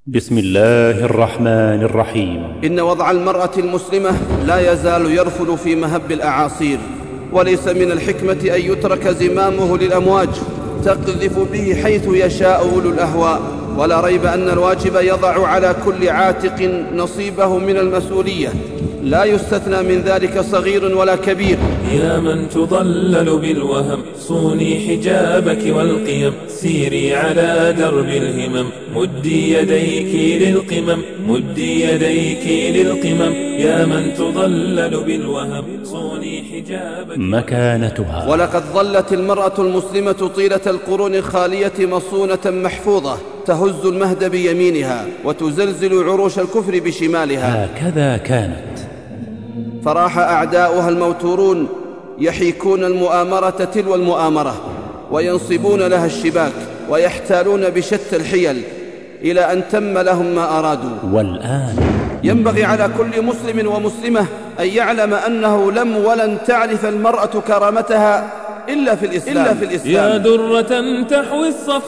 بسم الله الرحمن الرحيم. إن وضع المرأة المسلمة لا يزال يرفل في مهب الأعاصير، وليس من الحكمة أن يترك زمامه للأمواج تقذف به حيث يشاء أولو الأهواء. ولا ريب أن الواجب يضع على كل عاتق نصيبه من المسؤولية، لا يستثنى من ذلك صغير ولا كبير. يا من تضلل بالوهم صوني حجابك والقيم، سيري على درب الهمم، مدي يديك للقمم، مدي يديك للقمم. يا من تضلل بالوهم صوني حجابك. مكانتها. ولقد ظلت المرأة المسلمة طيلة القرون الخالية مصونة محفوظة، تهز المهد بيمينها وتزلزل عروش الكفر بشمالها. هكذا كانت. فراح أعداؤها الموتورون يحيكون المؤامرة تلو المؤامرة، وينصبون لها الشباك، ويحتالون بشتى الحيل إلى أن تم لهم ما أرادوا. والآن ينبغي على كل مسلم ومسلمة أن يعلم أنه لم ولن تعرف المرأة كرامتها إلا في الإسلام. يا درة تحوي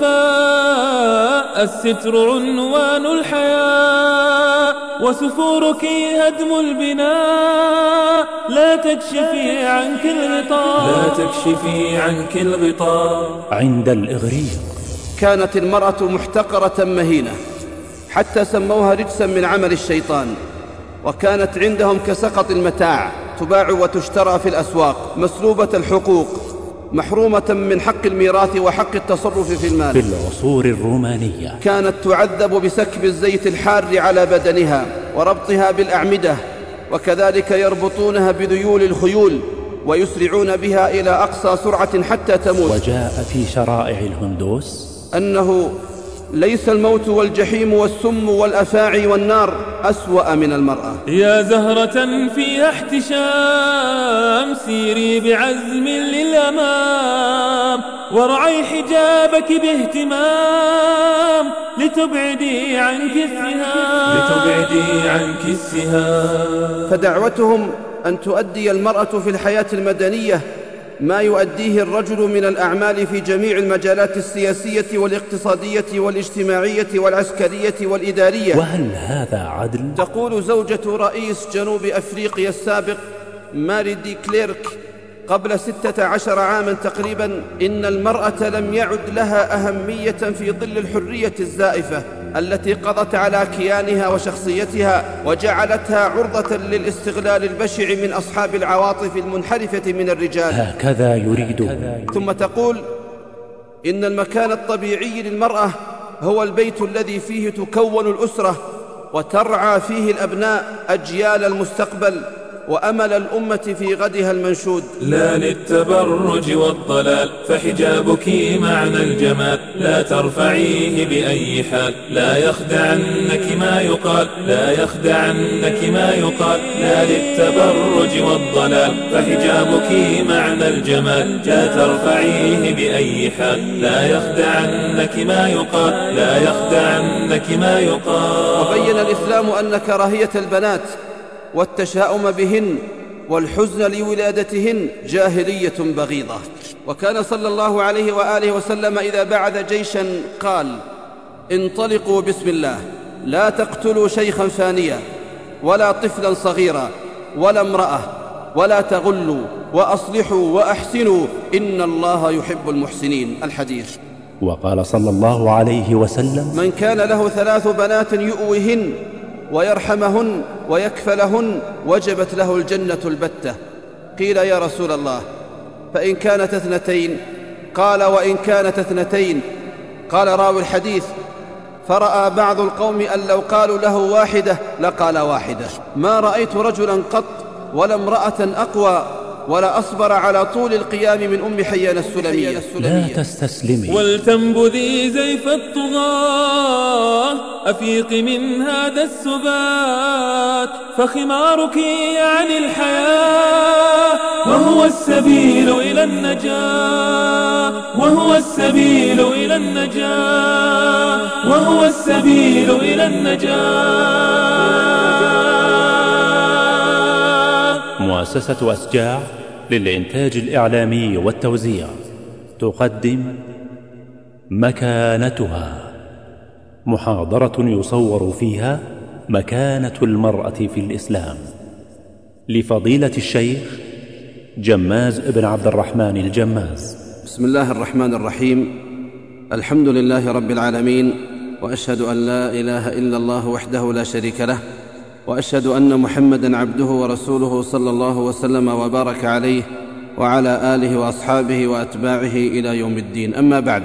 الصفاء، الستر عنوان الحياة، وسفورك هدم البناء، لا تكشفي عنك الغطاء، لا تكشفي عنك الغطاء. عند الإغريق كانت المرأة محتقرة مهينة، حتى سموها رجسا من عمل الشيطان، وكانت عندهم كسقط المتاع، تباع وتشترى في الأسواق، مسلوبة الحقوق، محرومة من حق الميراث وحق التصرف في المال. في العصور الرومانية كانت تعذب بسكب الزيت الحار على بدنها وربطها بالأعمدة، وكذلك يربطونها بذيول الخيول ويسرعون بها إلى أقصى سرعة حتى تموت. وجاء في شرائع الهندوس أنه ليس الموت والجحيم والسم والأفاعي والنار أسوأ من المرأة. يا زهرة فيها احتشام، سيري بعزم للأمام، وارعي حجابك باهتمام، لتبعدي عنك السهام، لتبعدي عنك السهام. فدعوتهم أن تؤدي المرأة في الحياة المدنية ما يؤديه الرجل من الأعمال في جميع المجالات السياسية والاقتصادية والاجتماعية والعسكرية والإدارية. وهل هذا عدل؟ تقول زوجة رئيس جنوب أفريقيا السابق ماري دي كليرك قبل 16 عاما تقريبا: إن المرأة لم يعد لها أهمية في ظل الحرية الزائفة التي قضت على كيانها وشخصيتها، وجعلتها عرضة للاستغلال البشع من أصحاب العواطف المنحرفة من الرجال. هكذا يريد. ثم تقول إن المكان الطبيعي للمرأة هو البيت الذي فيه تكون الأسرة وترعى فيه الأبناء أجيال المستقبل وأمل الأمة في غدها المنشود. لا للتبرج والضلال، فحجابك معنى الجمال، لا ترفعيه بأي حال، لا يخدعنك ما يقال، لا يخدعنك ما يقال. لا للتبرج والضلال، فحجابك معنى الجمال، لا ترفعيه بأي حال، لا يخدعنك ما يقال، لا يخدعنك ما يقال. وبين الإسلام أن كراهية البنات والتشاؤم بهن والحزن لولادتهن جاهلية بغيضة. وكان صلى الله عليه وآله وسلم إذا بعث جيشا قال: انطلقوا بسم الله، لا تقتلوا شيخا فانيا ولا طفلا صغيرا ولا امرأة، ولا تغلوا، وأصلحوا وأحسنوا، إن الله يحب المحسنين. الحديث. وقال صلى الله عليه وسلم: من كان له 3 بنات يؤويهن ويرحمهن ويكفلهن وجبت له الجنة البتة. قيل: يا رسول الله، فإن كانت 2؟ قال: وإن كانت 2. قال راوي الحديث: فرأى بعض القوم أن لو قالوا له 1 لقال 1. ما رأيت رجلا قط ولا امرأة أقوى ولا أصبر على طول القيام من أم حيان السلمية. لا تستسلمي ولتنبذي زيف الطغاة، أفيق من هذا السبات، فخمارك يعني الحياة، وهو السبيل إلى النجاة، وهو السبيل إلى النجاة، وهو السبيل إلى النجاة. مؤسسة أسجاع للإنتاج الإعلامي والتوزيع تقدم مكانتها. محاضرة يصور فيها مكانة المرأة في الإسلام، لفضيلة الشيخ جماز بن عبد الرحمن الجماز. بسم الله الرحمن الرحيم. الحمد لله رب العالمين، وأشهد أن لا إله إلا الله وحده لا شريك له، وأشهد أن محمدًا عبده ورسوله صلى الله وسلم وبارك عليه وعلى آله وأصحابه وأتباعه إلى يوم الدين. أما بعد،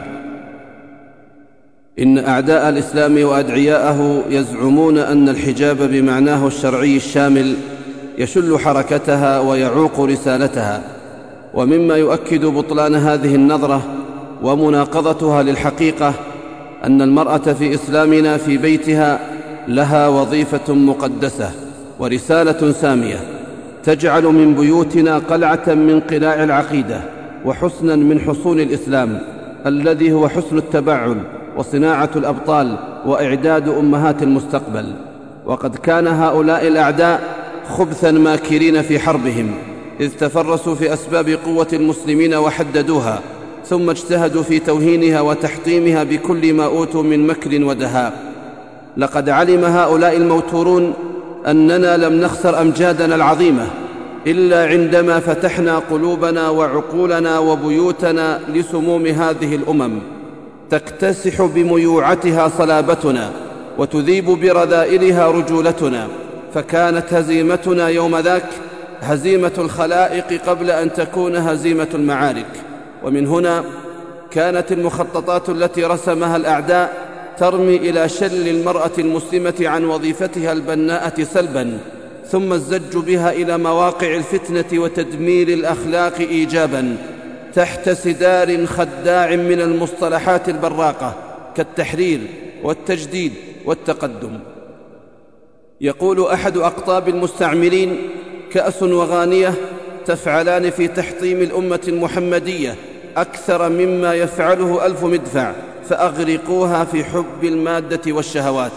إن أعداء الإسلام وأدعياءه يزعمون أن الحجاب بمعناه الشرعي الشامل يشل حركتها ويعوق رسالتها، ومما يؤكد بطلان هذه النظرة ومناقضتها للحقيقة أن المرأة في إسلامنا في بيتها لها وظيفة مقدسة ورسالة سامية تجعل من بيوتنا قلعة من قلاع العقيدة وحصنا من حصون الإسلام الذي هو حسن التبعل وصناعة الأبطال وإعداد أمهات المستقبل. وقد كان هؤلاء الأعداء خبثا ماكرين في حربهم، إذ تفرسوا في أسباب قوة المسلمين وحددوها، ثم اجتهدوا في توهينها وتحطيمها بكل ما أوتوا من مكر ودهاء. لقد علم هؤلاء الموتورون أننا لم نخسر أمجادنا العظيمة إلا عندما فتحنا قلوبنا وعقولنا وبيوتنا لسموم هذه الأمم، تكتسح بميوعتها صلابتنا وتذيب برذائلها رجولتنا. فكانت هزيمتنا يوم ذاك هزيمة الخلائق قبل أن تكون هزيمة المعارك. ومن هنا كانت المخططات التي رسمها الأعداء ترمي إلى شل المرأة المسلمة عن وظيفتها البناءة سلبا، ثم الزج بها إلى مواقع الفتنة وتدمير الأخلاق إيجابا، تحت سدار خداع من المصطلحات البراقة كالتحرير والتجديد والتقدم. يقول أحد أقطاب المستعمرين: كأس وغانية تفعلان في تحطيم الأمة المحمدية أكثر مما يفعله 1000 مدفع، فأغرقوها في حب المادة والشهوات.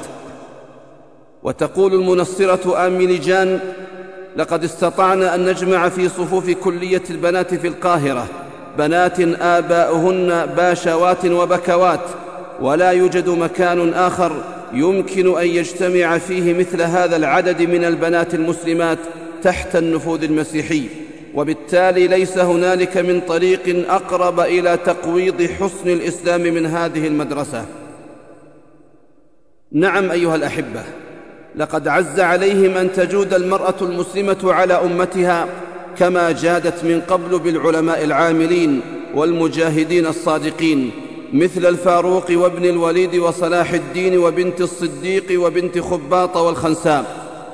وتقول المنصرة آمي جان: لقد استطعنا أن نجمع في صفوف كلية البنات في القاهرة بنات آباؤهن باشوات وبكوات، ولا يوجد مكان آخر يمكن أن يجتمع فيه مثل هذا العدد من البنات المسلمات تحت النفوذ المسيحي، وبالتالي ليس هنالك من طريق أقرب إلى تقويض حسن الإسلام من هذه المدرسة. نعم أيها الأحبة، لقد عز عليهم أن تجود المرأة المسلمة على أمتها كما جادت من قبل بالعلماء العاملين والمجاهدين الصادقين، مثل الفاروق وابن الوليد وصلاح الدين وبنت الصديق وبنت خباط والخنساء.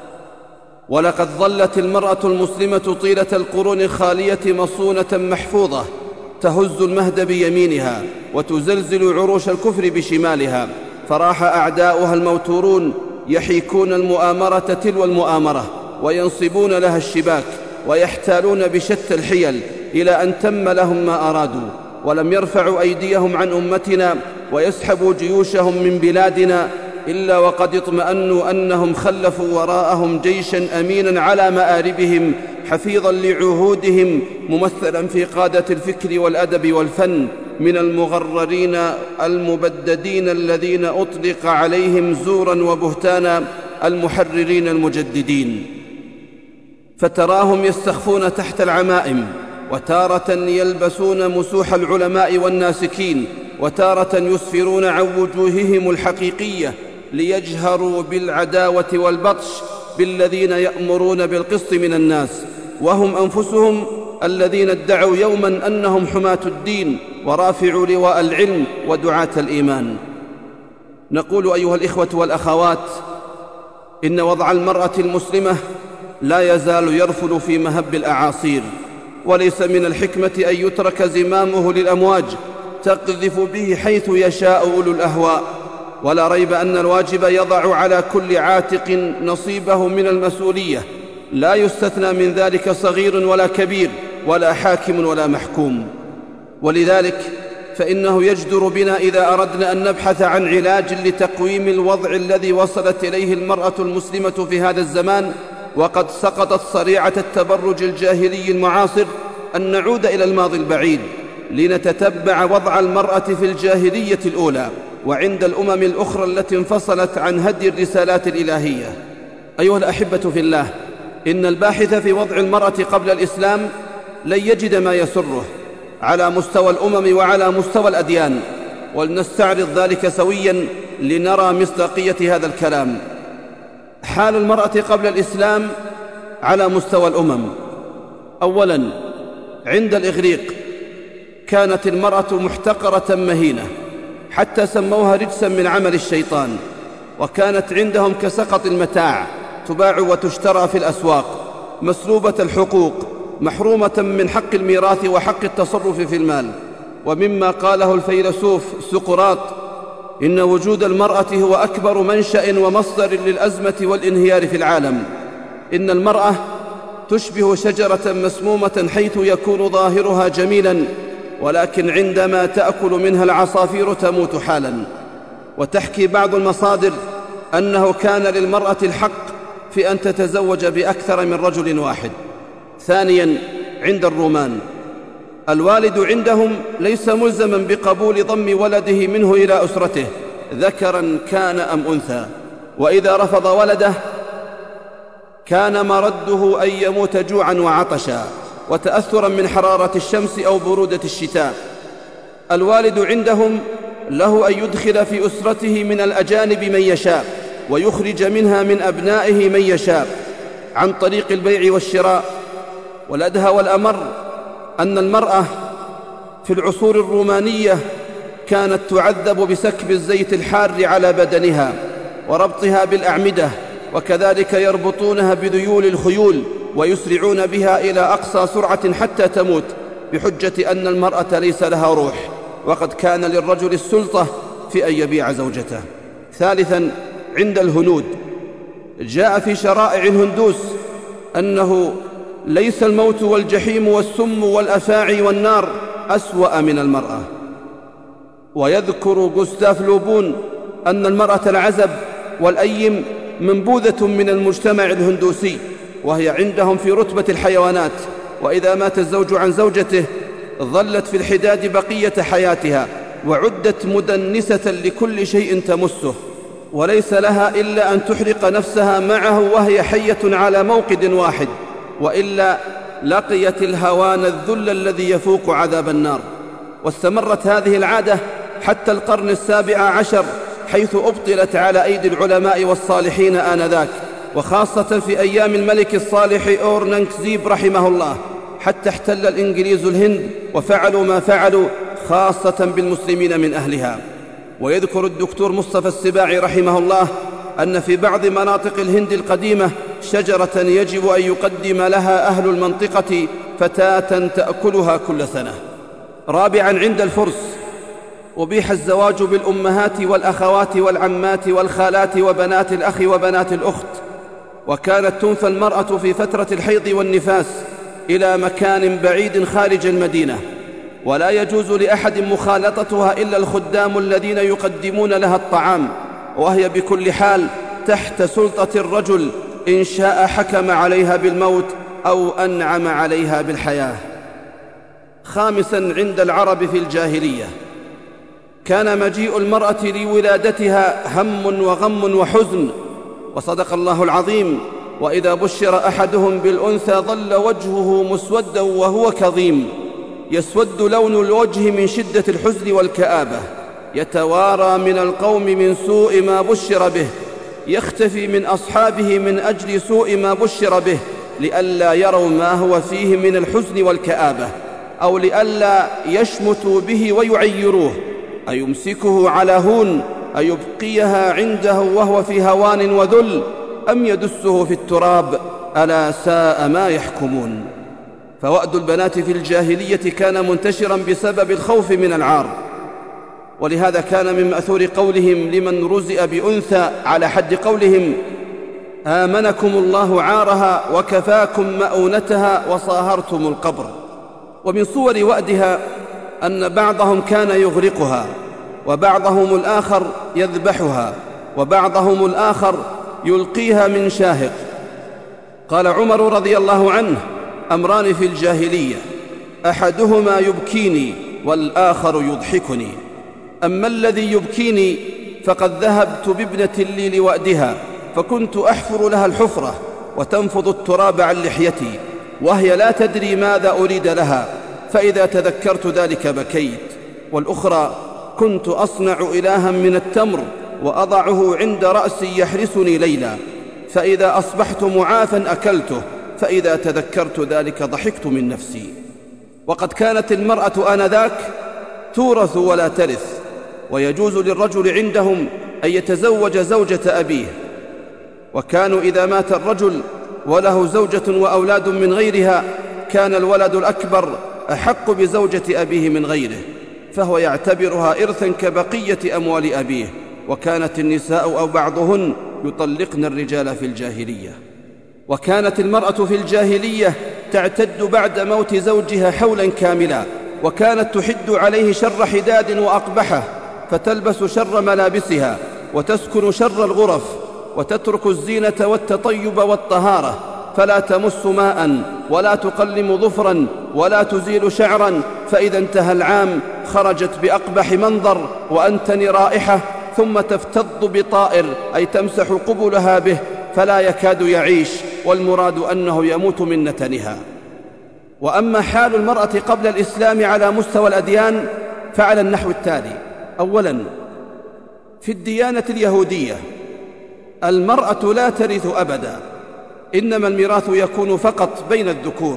ولقد ظلت المرأة المسلمة طيلة القرون الخالية مصونة محفوظة، تهز المهد بيمينها وتزلزل عروش الكفر بشمالها، فراح أعداؤها الموتورون يحيكون المؤامرة تلو المؤامرة وينصبون لها الشباك ويحتالون بشتى الحيل إلى أن تم لهم ما أرادوا، ولم يرفعوا أيديهم عن أمتنا ويسحبوا جيوشهم من بلادنا إلا وقد اطمأنوا أنهم خلفوا وراءهم جيشا أمينا على مآربهم حفيظا لعهودهم، ممثلا في قادة الفكر والأدب والفن من المغررين المبددين الذين أطلق عليهم زورا وبهتانا المحررين المجددين. فتراهم يستخفون تحت العمائم، وتارة يلبسون مسوح العلماء والناسكين، وتارة يسفرون عن وجوههم الحقيقية ليجهروا بالعداوة والبطش بالذين يأمرون بالقسط من الناس، وهم أنفسهم الذين ادعوا يوما أنهم حماة الدين ورافعوا لواء العلم ودعاة الإيمان. نقول أيها الإخوة والأخوات: إن وضع المرأة المسلمة لا يزال يرفل في مهب الأعاصير، وليس من الحكمة أن يترك زمامه للأمواج تقذف به حيث يشاء أولو الأهواء. ولا ريب أن الواجب يضع على كل عاتق نصيبه من المسؤولية، لا يستثنى من ذلك صغير ولا كبير ولا حاكم ولا محكوم. ولذلك فإنه يجدر بنا إذا أردنا أن نبحث عن علاج لتقويم الوضع الذي وصلت إليه المرأة المسلمة في هذا الزمان، وقد سقطت صريعة التبرج الجاهلي المعاصر، أن نعود إلى الماضي البعيد لنتتبع وضع المرأة في الجاهلية الأولى، وعند الأمم الأخرى التي انفصلت عن هدي الرسالات الإلهية. أيها الأحبة في الله، إن الباحث في وضع المرأة قبل الإسلام لن يجد ما يسره على مستوى الأمم وعلى مستوى الأديان، ولنستعرض ذلك سويا لنرى مصداقية هذا الكلام. حال المرأة قبل الإسلام على مستوى الأمم: أولا، عند الإغريق كانت المرأة محتقرة مهينة، حتى سموها رجسا من عمل الشيطان، وكانت عندهم كسقط المتاع، تباع وتشترى في الأسواق، مسلوبة الحقوق، محرومة من حق الميراث وحق التصرف في المال. ومما قاله الفيلسوف سقراط: إن وجود المرأة هو أكبر منشأ ومصدر للأزمة والانهيار في العالم. إن المرأة تشبه شجرة مسمومة، حيث يكون ظاهرها جميلا، ولكن عندما تأكل منها العصافير تموت حالا. وتحكي بعض المصادر أنه كان للمرأة الحق في أن تتزوج بأكثر من رجل واحد. ثانيا، عند الرومان الوالد عندهم ليس ملزما بقبول ضم ولده منه إلى أسرته، ذكرا كان أم أنثى، وإذا رفض ولده كان مرده أن يموت جوعا وعطشا وتأثرا من حرارة الشمس أو برودة الشتاء. الوالد عندهم له أن يدخل في أسرته من الأجانب من يشاء، ويخرج منها من أبنائه من يشاء عن طريق البيع والشراء. والأدهى والأمر أن المرأة في العصور الرومانية كانت تعذب بسكب الزيت الحار على بدنها وربطها بالأعمدة، وكذلك يربطونها بذيول الخيول ويسرعون بها إلى أقصى سرعة حتى تموت، بحجة أن المرأة ليس لها روح، وقد كان للرجل السلطة في أن يبيع زوجته. ثالثا، عند الهنود جاء في شرائع الهندوس أنه ليس الموت والجحيم والسم والأفاعي والنار أسوأ من المرأة. ويذكر جوستاف لوبون أن المرأة العزب والأيم منبوذة من المجتمع الهندوسي، وهي عندهم في رتبة الحيوانات، وإذا مات الزوج عن زوجته ظلت في الحداد بقية حياتها، وعدت مدنسة لكل شيء تمسه، وليس لها إلا أن تحرق نفسها معه وهي حية على موقد واحد، وإلا لقيت الهوان الذل الذي يفوق عذاب النار. واستمرت هذه العادة حتى القرن 17، حيث أبطلت على أيدي العلماء والصالحين آنذاك، وخاصة في أيام الملك الصالح أورنغزيب رحمه الله، حتى احتل الإنجليز الهند وفعلوا ما فعلوا، خاصة بالمسلمين من أهلها. ويذكر الدكتور مصطفى السباعي رحمه الله أن في بعض مناطق الهند القديمة شجرة يجب أن يقدم لها أهل المنطقة فتاة تأكلها كل سنة. رابعا، عند الفرس أبيح الزواج بالأمهات والأخوات والعمات والخالات وبنات الأخ وبنات الأخت، وكانت تنفى المرأة في فترة الحيض والنفاس إلى مكان بعيد خارج المدينة، ولا يجوز لأحد مخالطتها إلا الخدام الذين يقدمون لها الطعام، وهي بكل حال تحت سلطة الرجل، إن شاء حكم عليها بالموت أو أنعم عليها بالحياة. خامسا، عند العرب في الجاهلية كان مجيء المرأة لولادتها هم وغم وحزن، وصدق الله العظيم: وإذا بشر أحدهم بالأنثى ظل وجهه مسودا وهو كظيم، يسود لون الوجه من شدة الحزن والكآبة، يتوارى من القوم من سوء ما بشر به، يختفي من أصحابه من أجل سوء ما بشر به، لئلا يروا ما هو فيه من الحزن والكآبة، أو لئلا يشمتوا به ويعيروه، أيمسكه على هون، أيبقيها عنده وهو في هوان وذل، أم يدسه في التراب، ألا ساء ما يحكمون. فوأد البنات في الجاهلية كان منتشرا بسبب الخوف من العار، ولهذا كان من مأثور قولهم لمن رزئ بأنثى على حد قولهم: آمنكم الله عارها وكفاكم مؤونتها وصاهرتم القبر. ومن صور وأدها أن بعضهم كان يغرقها، وبعضهم الآخر يذبحها، وبعضهم الآخر يلقيها من شاهق. قال عمر رضي الله عنه: أمران في الجاهلية، أحدهما يبكيني والآخر يضحكني. أما الذي يبكيني فقد ذهبت بابنة لي لوأدها، فكنت أحفر لها الحفرة وتنفض التراب عن لحيتي، وهي لا تدري ماذا أريد لها، فإذا تذكرت ذلك بكيت. والأخرى كنت أصنع إلها من التمر وأضعه عند رأسي يحرسني ليلا، فإذا أصبحت معافا أكلته، فإذا تذكرت ذلك ضحكت من نفسي. وقد كانت المرأة آنذاك تورث ولا ترث، ويجوز للرجل عندهم أن يتزوج زوجة أبيه، وكانوا إذا مات الرجل وله زوجة وأولاد من غيرها كان الولد الأكبر أحق بزوجة أبيه من غيره، فهو يعتبرها إرثا كبقية أموال أبيه. وكانت النساء أو بعضهن يطلقن الرجال في الجاهلية. وكانت المرأة في الجاهلية تعتد بعد موت زوجها حولا كاملا، وكانت تحد عليه شر حداد وأقبحه، فتلبس شر ملابسها وتسكن شر الغرف، وتترك الزينة والتطيب والطهارة، فلا تمس ماء ولا تقلم ظفرا ولا تزيل شعرا، فإذا انتهى العام خرجت بأقبح منظر وأنتن رائحة، ثم تفتض بطائر أي تمسح قبلها به فلا يكاد يعيش، والمراد أنه يموت من نتنها. وأما حال المرأة قبل الإسلام على مستوى الأديان فعلى النحو التالي: أولا، في الديانة اليهودية المرأة لا ترث أبدا، إنما الميراث يكون فقط بين الذكور.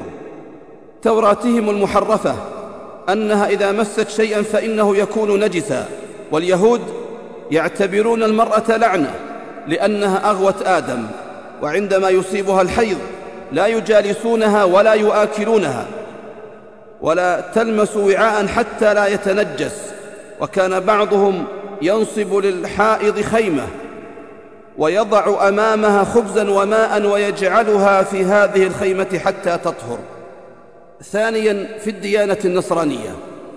توراتهم المحرفة أنها إذا مست شيئا فإنه يكون نجسا، واليهود يعتبرون المرأة لعنة لأنها أغوت آدم، وعندما يصيبها الحيض لا يجالسونها ولا يؤكلونها ولا تلمس وعاء حتى لا يتنجس. وكان بعضهم ينصب للحائض خيمة ويضع أمامها خبزا وماء ويجعلها في هذه الخيمة حتى تطهر. ثانيا، في الديانة النصرانية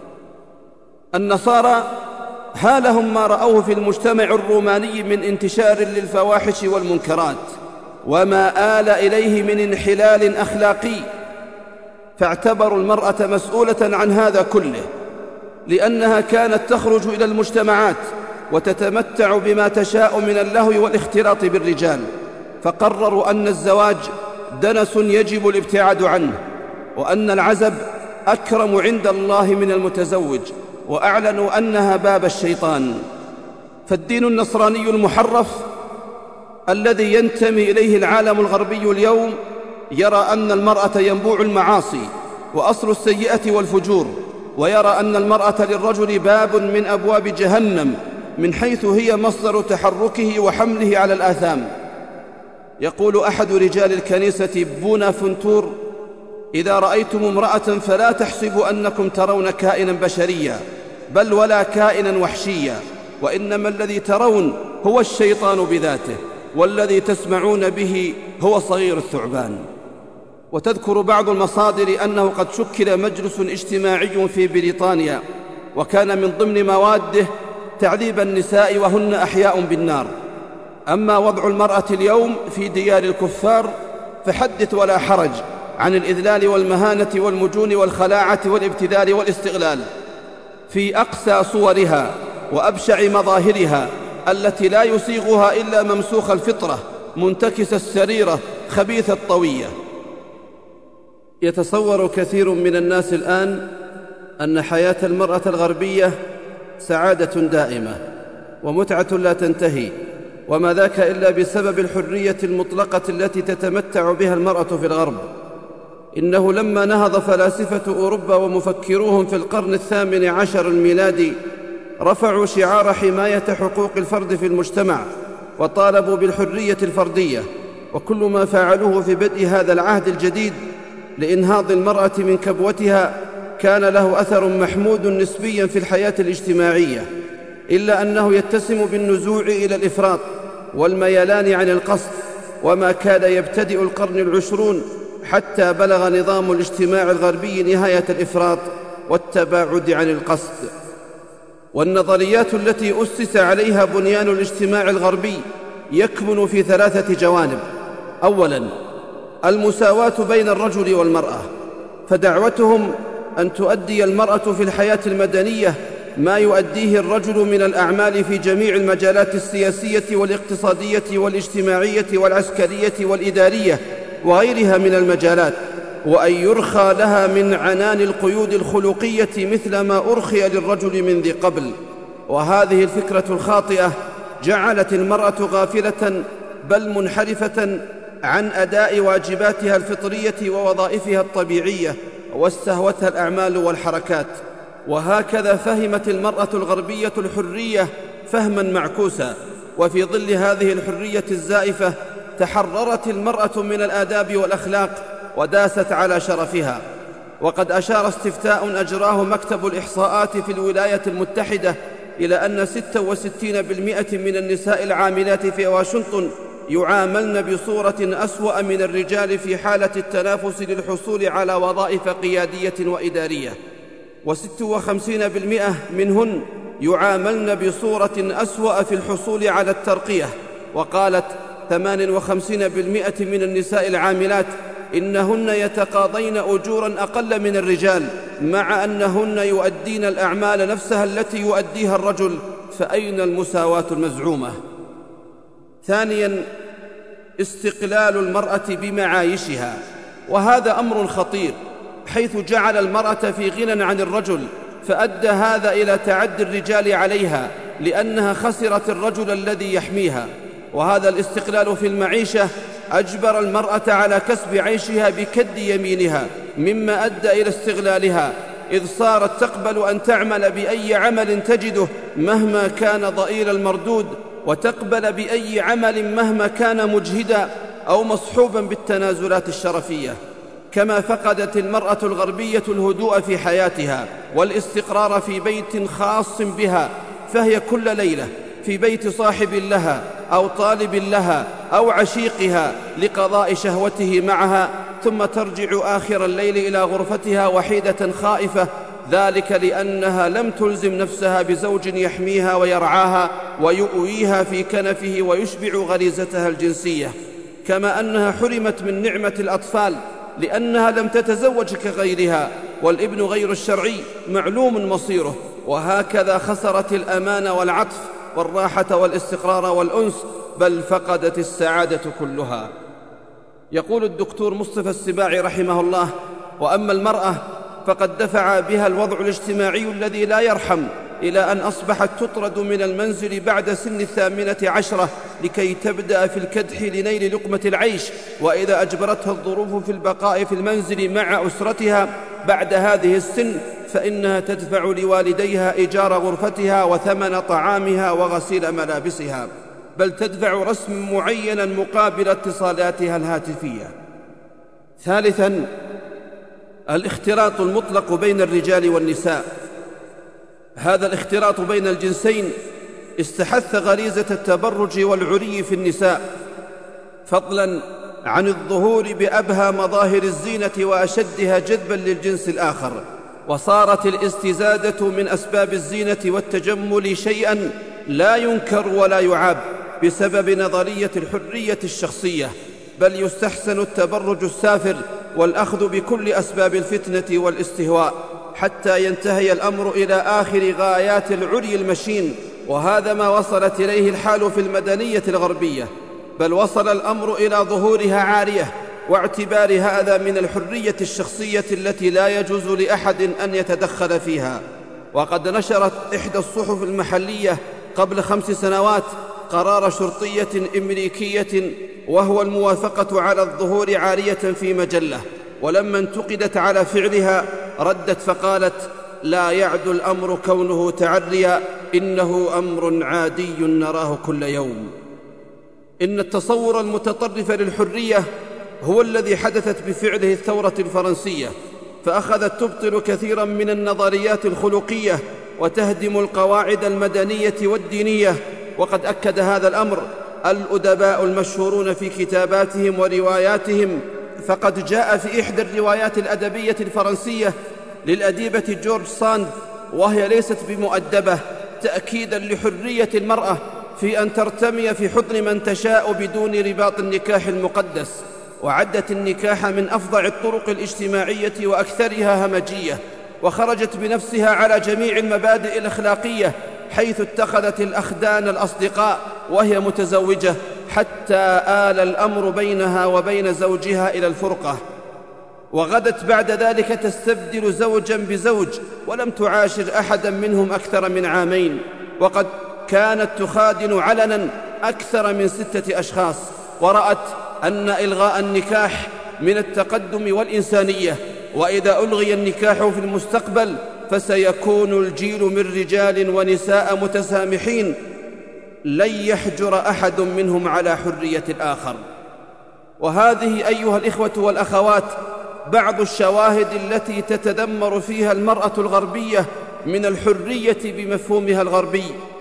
النصارى هالهم ما رأوه في المجتمع الروماني من انتشار للفواحش والمنكرات وما آل إليه من انحلال أخلاقي، فاعتبروا المرأة مسؤولة عن هذا كله، لأنها كانت تخرج إلى المجتمعات وتتمتع بما تشاء من اللهو والاختلاط بالرجال، فقرروا أن الزواج دنس يجب الابتعاد عنه، وأن العزب أكرم عند الله من المتزوج، وأعلنوا أنها باب الشيطان. فالدين النصراني المحرف الذي ينتمي إليه العالم الغربي اليوم يرى أن المرأة ينبوع المعاصي وأصل السيئة والفجور، ويرى أن المرأة للرجل باب من أبواب جهنم من حيث هي مصدر تحركه وحمله على الآثام. يقول أحد رجال الكنيسة بونافنتور: إذا رأيتم امرأة فلا تحسبوا أنكم ترون كائنا بشريا، بل ولا كائنا وحشيا، وإنما الذي ترون هو الشيطان بذاته، والذي تسمعون به هو صغير الثعبان. وتذكر بعض المصادر أنه قد شكل مجلس اجتماعي في بريطانيا، وكان من ضمن مواده تعذيب النساء وهن أحياء بالنار. أما وضع المرأة اليوم في ديار الكفار فحدث ولا حرج عن الإذلال والمهانة والمجون والخلاعة والابتذال والاستغلال في أقسى صورها وأبشع مظاهرها، التي لا يصيغها إلا ممسوخ الفطرة منتكس السريرة خبيث الطوية. يتصور كثير من الناس الآن أن حياة المرأة الغربية سعادة دائمة ومتعة لا تنتهي، وما ذاك إلا بسبب الحرية المطلقة التي تتمتع بها المرأة في الغرب. إنه لما نهض فلاسفة أوروبا ومفكروهم في القرن 18 الميلادي رفعوا شعار حماية حقوق الفرد في المجتمع، وطالبوا بالحرية الفردية، وكل ما فعلوه في بدء هذا العهد الجديد لإنهاض المرأة من كبوتها كان له أثر محمود نسبيا في الحياة الاجتماعية، إلا أنه يتسم بالنزوع إلى الإفراط والميلان عن القصد، وما كاد يبتدئ القرن العشرون حتى بلغ نظام الاجتماع الغربي نهاية الإفراط والتباعد عن القصد. والنظريات التي أسس عليها بنيان الاجتماع الغربي يكمن في 3 جوانب: أولاً، المساواة بين الرجل والمرأة، فدعوتهم أن تؤدي المرأة في الحياة المدنية ما يؤديه الرجل من الأعمال في جميع المجالات السياسية والاقتصادية والاجتماعية والعسكرية والإدارية وغيرها من المجالات، وأن يرخى لها من عنان القيود الخلقية مثل ما أرخي للرجل من ذي قبل. وهذه الفكرة الخاطئة جعلت المرأة غافلة بل منحرفة عن أداء واجباتها الفطرية ووظائفها الطبيعية، واستهوتها الأعمال والحركات. وهكذا فهمت المرأة الغربية الحرية فهما معكوسا، وفي ظل هذه الحرية الزائفة تحررت المرأة من الآداب والأخلاق وداست على شرفها. وقد أشار استفتاء أجراه مكتب الإحصاءات في الولايات المتحدة إلى أن 66% من النساء العاملات في واشنطن يعاملن بصورة أسوأ من الرجال في حالة التنافس للحصول على وظائف قيادية وإدارية، و56% منهن يعاملن بصورة أسوأ في الحصول على الترقية. وقالت 58% من النساء العاملات إنهن يتقاضين أجورا أقل من الرجال، مع أنهن يؤدين الأعمال نفسها التي يؤديها الرجل، فأين المساواة المزعومة؟ ثانياً، استقلال المرأة بمعايشها، وهذا أمر خطير، حيث جعل المرأة في غنى عن الرجل، فأدى هذا إلى تعدي الرجال عليها لأنها خسرت الرجل الذي يحميها. وهذا الاستقلال في المعيشة أجبر المرأة على كسب عيشها بكد يمينها، مما أدى إلى استغلالها، إذ صارت تقبل أن تعمل بأي عمل تجده مهما كان ضئيل المردود، وتقبل بأي عمل مهما كان مجهدا أو مصحوبا بالتنازلات الشرفية. كما فقدت المرأة الغربية الهدوء في حياتها والاستقرار في بيت خاص بها، فهي كل ليلة في بيت صاحب لها أو طالب لها أو عشيقها لقضاء شهوته معها، ثم ترجع آخر الليل إلى غرفتها وحيدة خائفة، ذلك لأنها لم تلزم نفسها بزوج يحميها ويرعاها ويؤويها في كنفه ويشبع غريزتها الجنسية. كما أنها حرمت من نعمة الأطفال لأنها لم تتزوج كغيرها، والابن غير الشرعي معلوم مصيره. وهكذا خسرت الأمان والعطف والراحة والاستقرار والأنس، بل فقدت السعادة كلها. يقول الدكتور مصطفى السباعي رحمه الله: وأما المرأة فقد دفع بها الوضع الاجتماعي الذي لا يرحم إلى أن أصبحت تطرد من المنزل بعد سن 18 لكي تبدأ في الكدح لنيل لقمة العيش، وإذا أجبرتها الظروف في البقاء في المنزل مع أسرتها بعد هذه السن فإنها تدفع لوالديها إيجار غرفتها وثمن طعامها وغسيل ملابسها، بل تدفع رسم معينا مقابل اتصالاتها الهاتفية. ثالثا، الاختلاط المطلق بين الرجال والنساء. هذا الاختلاط بين الجنسين استحث غريزة التبرج والعري في النساء، فضلا عن الظهور بأبهى مظاهر الزينة وأشدها جذبا للجنس الآخر. وصارت الاستزادة من أسباب الزينة والتجمل شيئا لا ينكر ولا يعاب بسبب نظرية الحرية الشخصية، بل يستحسن التبرج السافر والأخذ بكل أسباب الفتنة والاستهواء، حتى ينتهي الأمر إلى آخر غايات العري المشين. وهذا ما وصلت إليه الحال في المدنية الغربية، بل وصل الأمر إلى ظهورها عارية، واعتبار هذا من الحرية الشخصية التي لا يجوز لأحد أن يتدخل فيها. وقد نشرت إحدى الصحف المحلية قبل 5 سنوات قرار شرطية أمريكية، وهو الموافقة على الظهور عارية في مجلة، ولما انتقدت على فعلها ردت فقالت: لا يعد الأمر كونه تعريا، إنه أمر عادي نراه كل يوم. إن التصور المتطرف للحرية هو الذي حدثت بفعله الثورة الفرنسية، فأخذت تبطل كثيرا من النظريات الخلقية وتهدم القواعد المدنية والدينية. وقد أكد هذا الأمر الأدباء المشهورون في كتاباتهم ورواياتهم، فقد جاء في إحدى الروايات الأدبية الفرنسية للأديبة جورج ساند، وهي ليست بمؤدبة، تأكيدا لحرية المرأة في أن ترتمي في حضن من تشاء بدون رباط النكاح المقدس، وعدت النكاح من أفظع الطرق الاجتماعية وأكثرها همجية، وخرجت بنفسها على جميع المبادئ الأخلاقية، حيث اتخذت الأخدان الأصدقاء وهي متزوجة، حتى آل الأمر بينها وبين زوجها إلى الفرقة، وغدت بعد ذلك تستبدل زوجا بزوج، ولم تعاشر أحدا منهم أكثر من عامين، وقد كانت تخادن علنا أكثر من 6 أشخاص، ورأت أن إلغاء النكاح من التقدم والإنسانية، وإذا ألغي النكاح في المستقبل فسيكون الجيل من رجال ونساء متسامحين لن يحجر أحد منهم على حرية الآخر. وهذه أيها الإخوة والأخوات بعض الشواهد التي تتذمر فيها المرأة الغربية من الحرية بمفهومها الغربي.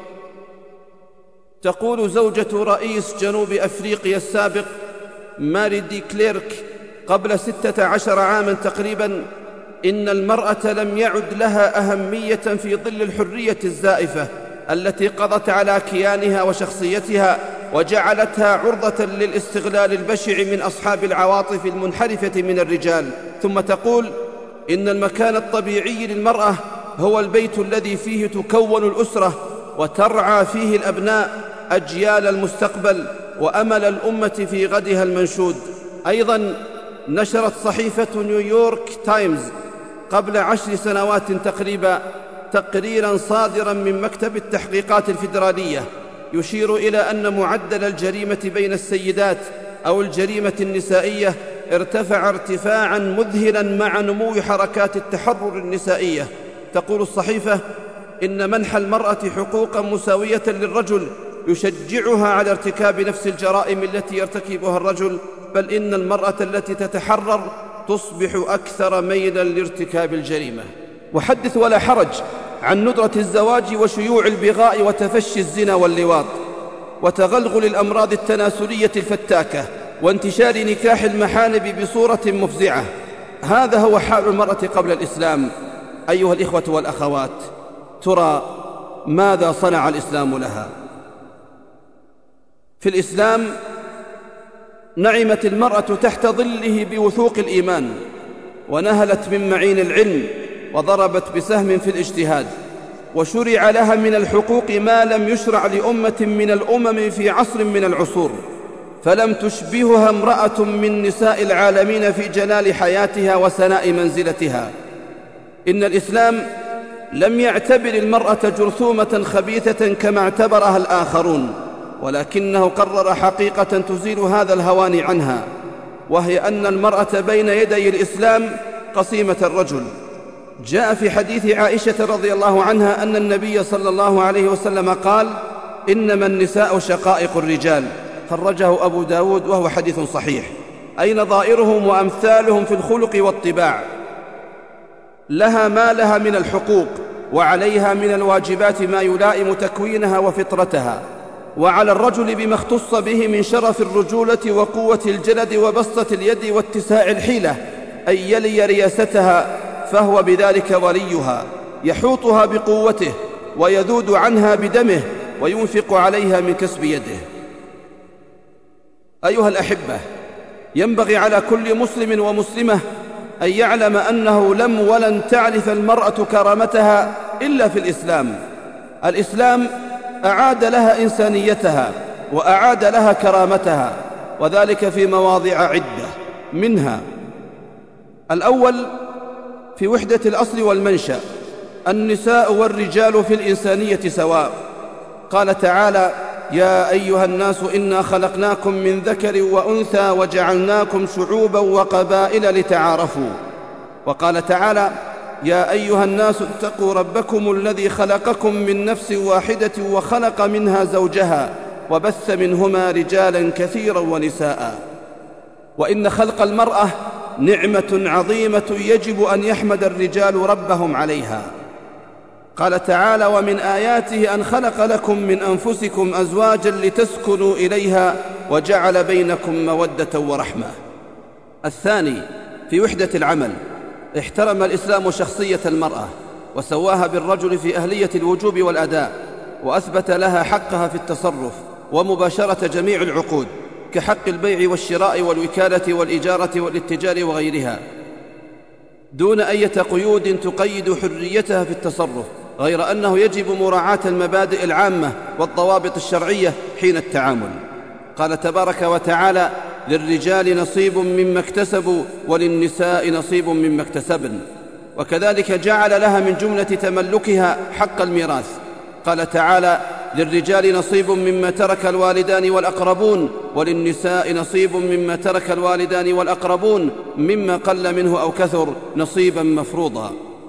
تقول زوجة رئيس جنوب أفريقيا السابق ماري دي كليرك قبل 16 عاما تقريبا إن المرأة لم يعد لها أهمية في ظل الحرية الزائفة التي قضت على كيانها وشخصيتها، وجعلتها عرضة للاستغلال البشع من أصحاب العواطف المنحرفة من الرجال. ثم تقول إن المكان الطبيعي للمرأة هو البيت الذي فيه تكون الأسرة وترعى فيه الأبناء أجيال المستقبل وأمل الأمة في غدها المنشود. أيضا نشرت صحيفة نيويورك تايمز قبل 10 سنوات تقريبا تقريرا صادرا من مكتب التحقيقات الفيدرالية يشير إلى أن معدل الجريمة بين السيدات أو الجريمة النسائية ارتفع ارتفاعا مذهلا مع نمو حركات التحرر النسائية. تقول الصحيفة إن منح المرأة حقوقا مساوية للرجل يشجعها على ارتكاب نفس الجرائم التي يرتكبها الرجل، بل إن المرأة التي تتحرر تصبح أكثر ميلا لارتكاب الجريمة. وحدث ولا حرج عن ندرة الزواج وشيوع البغاء وتفشي الزنا واللواط وتغلغل الأمراض التناسلية الفتاكة وانتشار نكاح المحارم بصورة مفزعة. هذا هو حال المرأة قبل الإسلام. أيها الإخوة والأخوات، ترى ماذا صنع الإسلام لها؟ في الإسلام نعمت المرأة تحت ظله بوثوق الإيمان، ونهلت من معين العلم، وضربت بسهم في الاجتهاد، وشرع لها من الحقوق ما لم يشرع لأمة من الأمم في عصر من العصور، فلم تشبهها امرأة من نساء العالمين في جلال حياتها وسناء منزلتها. إن الإسلام لم يعتبر المرأة جرثومة خبيثة كما اعتبرها الآخرون، ولكنه قرر حقيقة تزيل هذا الهوان عنها، وهي أن المرأة بين يدي الإسلام قسيمة الرجل. جاء في حديث عائشة رضي الله عنها أن النبي صلى الله عليه وسلم قال: إنما النساء شقائق الرجال، خرجه أبو داود وهو حديث صحيح، أي نظائرهم وأمثالهم في الخلق والطباع. لها ما لها من الحقوق، وعليها من الواجبات ما يلائم تكوينها وفطرتها، وعلى الرجل بما اختص به من شرف الرجولة وقوة الجلد وبسطة اليد واتساع الحيلة أن يلي رياستها، فهو بذلك وليها، يحوطها بقوته ويذود عنها بدمه وينفق عليها من كسب يده. أيها الأحبة، ينبغي على كل مسلم ومسلمة أن يعلم أنه لم ولن تعرف المرأة كرامتها إلا في الإسلام. الإسلام أعاد لها إنسانيتها وأعاد لها كرامتها، وذلك في مواضع عدة، منها: الأول في وحدة الأصل والمنشأ، النساء والرجال في الإنسانية سواء. قال تعالى: يا أيها الناس إنا خلقناكم من ذكر وأنثى وجعلناكم شعوبا وقبائل لتعارفوا. وقال تعالى: يا أيها الناس اتقوا ربكم الذي خلقكم من نفس واحدة وخلق منها زوجها وبث منهما رجالا كثيرا ونساء. وإن خلق المرأة نعمة عظيمة يجب أن يحمد الرجال ربهم عليها. قال تعالى: ومن آياته أن خلق لكم من أنفسكم أزواجا لتسكنوا إليها وجعل بينكم مودة ورحمة. الثاني في وحدة العمل، احترم الإسلام شخصية المرأة وسواها بالرجل في أهلية الوجوب والأداء، وأثبت لها حقها في التصرف ومباشرة جميع العقود، كحق البيع والشراء والوكالة والإجارة والاتجار وغيرها، دون أي قيود تقيد حريتها في التصرف، غير أنه يجب مراعاة المبادئ العامة والضوابط الشرعية حين التعامل. قال تبارك وتعالى: للرجال نصيب مما اكتسبوا وللنساء نصيب مما اكتسبن. وكذلك جعل لها من جملة تملكها حق الميراث. قال تعالى: للرجال نصيب مما ترك الوالدان والأقربون وللنساء نصيب مما ترك الوالدان والأقربون مما قل منه أو كثر نصيبا مفروضا.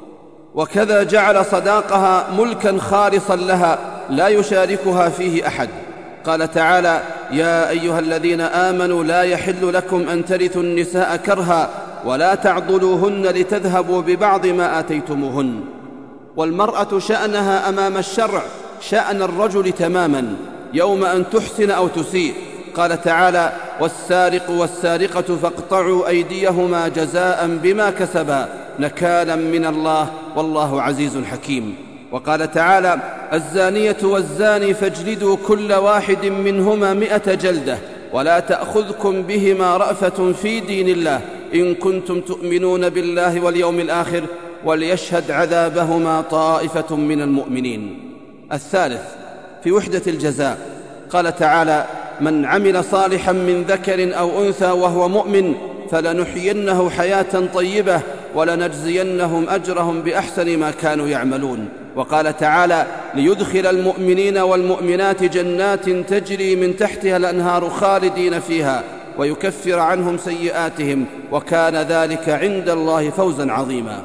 وكذا جعل صداقها ملكا خالصا لها لا يشاركها فيه أحد. قال تعالى: يا أيها الذين آمنوا لا يحل لكم أن ترثوا النساء كرها ولا تعضلوهن لتذهبوا ببعض ما آتيتموهن. والمرأة شأنها أمام الشرع شأن الرجل تماما يوم أن تحسن أو تسيء. قال تعالى: والسارق والسارقة فاقطعوا أيديهما جزاء بما كسبا نكالا من الله والله عزيز حكيم. وقال تعالى: الزانية والزاني فاجلدوا كل واحد منهما 100 جلدة ولا تأخذكم بهما رأفة في دين الله إن كنتم تؤمنون بالله واليوم الآخر وليشهد عذابهما طائفة من المؤمنين. الثالث في وحدة الجزاء. قال تعالى: من عمل صالحا من ذكر أو أنثى وهو مؤمن فلنحيينه حياة طيبة ولنجزينهم أجرهم بأحسن ما كانوا يعملون. وقال تعالى: ليدخل المؤمنين والمؤمنات جنات تجري من تحتها الأنهار خالدين فيها ويكفر عنهم سيئاتهم وكان ذلك عند الله فوزا عظيما.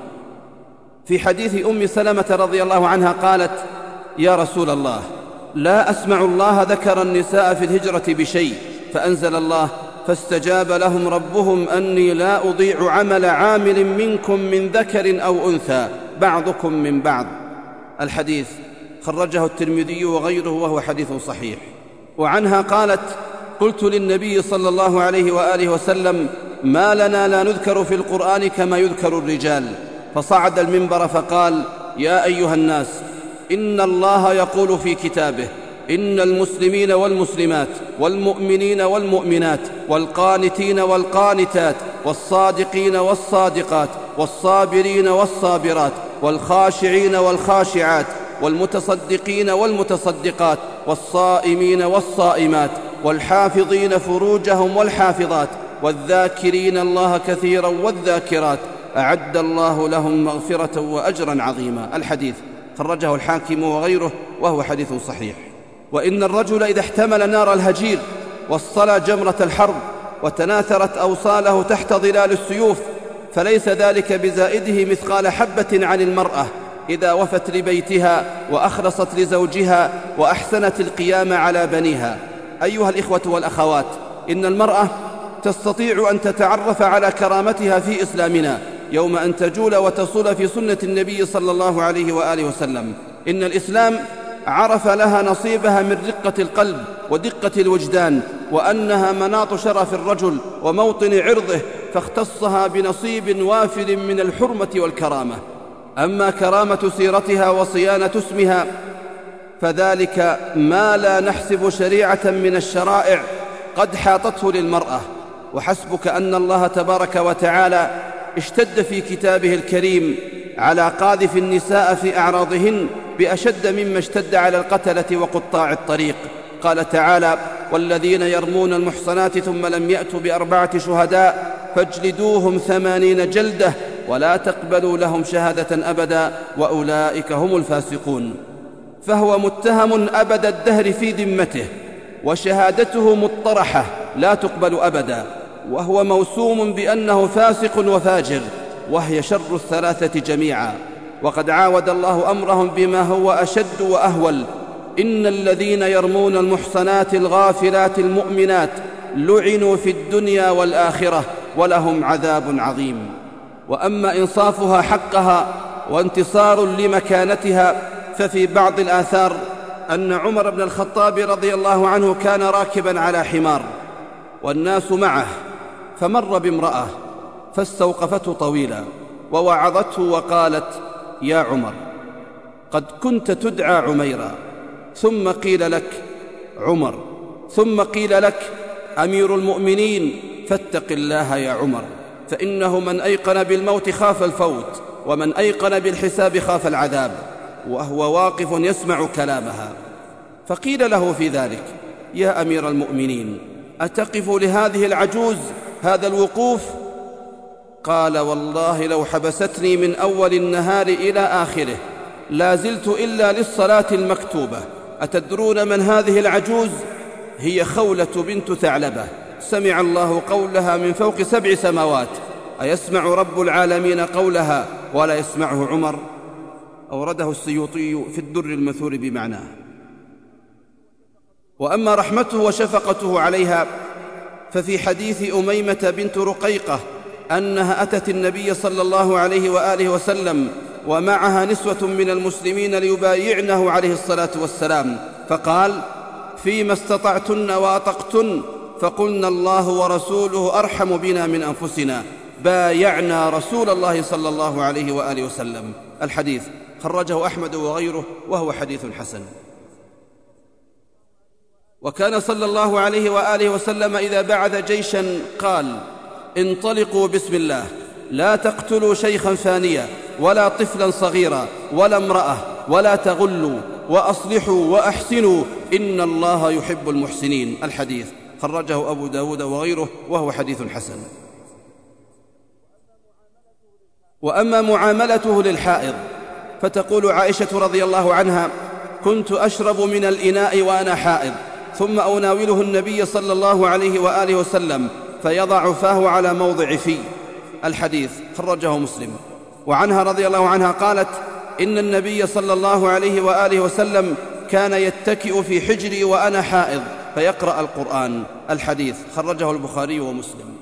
في حديث أم سلمة رضي الله عنها قالت: يا رسول الله، لا أسمع الله ذكر النساء في الهجرة بشيء، فأنزل الله: فاستجاب لهم ربهم أني لا أضيع عمل عامل منكم من ذكر أو أنثى بعضكم من بعض. الحديث خرجه الترمذي وغيره وهو حديث صحيح. وعنها قالت: قلت للنبي صلى الله عليه وآله وسلم: ما لنا لا نذكر في القرآن كما يذكر الرجال؟ فصعد المنبر فقال: يا أيها الناس، إن الله يقول في كتابه: إن المسلمين والمسلمات والمؤمنين والمؤمنات والقانتين والقانتات والصادقين والصادقات والصابرين والصابرات والخاشعين والخاشعات والمتصدقين والمتصدقات والصائمين والصائمات والحافظين فروجهم والحافظات والذاكرين الله كثيرا والذاكرات أعد الله لهم مغفرة وأجرا عظيما. الحديث خرجه الحاكم وغيره وهو حديث صحيح. وإن الرجل إذا احتمل نار الهجير واصطلى جمرة الحرب وتناثرت أوصاله تحت ظلال السيوف فليس ذلك بزائده مثقال حبة عن المرأة إذا وفت لبيتها وأخلصت لزوجها وأحسنت القيام على بنيها. أيها الإخوة والأخوات، إن المرأة تستطيع أن تتعرف على كرامتها في إسلامنا يوم أن تجول وتصول في سنة النبي صلى الله عليه وآله وسلم. إن الإسلام عرف لها نصيبها من رقة القلب ودقة الوجدان، وأنها مناط شرف الرجل وموطن عرضه، فاختصها بنصيب وافر من الحرمة والكرامة. أما كرامة سيرتها وصيانة اسمها فذلك ما لا نحسب شريعة من الشرائع قد حاطته للمرأة. وحسبك أن الله تبارك وتعالى اشتد في كتابه الكريم على قاذف النساء في أعراضهن بأشد مما اشتد على القتلة وقطاع الطريق. قال تعالى: والذين يرمون المحصنات ثم لم يأتوا ب4 شهداء فاجلدوهم 80 جلدة ولا تقبلوا لهم شهادة أبدا وأولئك هم الفاسقون. فهو متهم أبد الدهر في ذمته، وشهادته مطرحة لا تقبل أبدا، وهو موسوم بأنه فاسق وفاجر، وهي شر الثلاثة جميعا. وقد عاود الله أمرهم بما هو أشد وأهول: إن الذين يرمون المحصنات الغافلات المؤمنات لعنوا في الدنيا والآخرة ولهم عذاب عظيم. وأما إنصافها حقها وانتصار لمكانتها ففي بعض الآثار أن عمر بن الخطاب رضي الله عنه كان راكبا على حمار والناس معه، فمر بامرأة فاستوقفته طويلا ووعظته وقالت: يا عمر، قد كنت تدعى عميرا، ثم قيل لك عمر، ثم قيل لك أمير المؤمنين، فاتق الله يا عمر. فإنه من أيقن بالموت خاف الفوت، ومن أيقن بالحساب خاف العذاب، وهو واقف يسمع كلامها. فقيل له في ذلك: يا أمير المؤمنين، أتقف لهذه العجوز هذا الوقوف؟ قال: والله لو حبستني من أول النهار إلى آخره لا زلت إلا للصلاة المكتوبة. أتدرون من هذه العجوز؟ هي خولة بنت ثعلبة، سمع الله قولها من فوق 7 سماوات. أيسمع رب العالمين قولها ولا يسمعه عمر؟ أورده السيوطي في الدر المثور بمعناه. وأما رحمته وشفقته عليها ففي حديث أميمة بنت رقيقة أنها أتت النبي صلى الله عليه وآله وسلم ومعها نسوة من المسلمين ليبايعنه عليه الصلاة والسلام، فقال: فيما استطعتن وأطقتن؟ فقلنا: الله ورسوله أرحم بنا من أنفسنا، بايعنا رسول الله صلى الله عليه وآله وسلم. الحديث خرجه أحمد وغيره وهو حديث حسن. وكان صلى الله عليه وآله وسلم إذا بعث جيشا قال: انطلقوا بسم الله، لا تقتلوا شيخا فانيا ولا طفلا صغيرا ولا امرأة، ولا تغلوا، وأصلحوا وأحسنوا، إن الله يحب المحسنين. الحديث خرجه أبو داود وغيره وهو حديث حسن. وأما معاملته للحائض فتقول عائشة رضي الله عنها: كنت أشرب من الإناء وأنا حائض، ثم أناوله النبي صلى الله عليه وآله وسلم فيضع فاه على موضع في. الحديث خرجه مسلم. وعنها رضي الله عنها قالت: إن النبي صلى الله عليه وآله وسلم كان يتكئ في حجري وأنا حائض فيقرأ القرآن. الحديث خرجه البخاري ومسلم.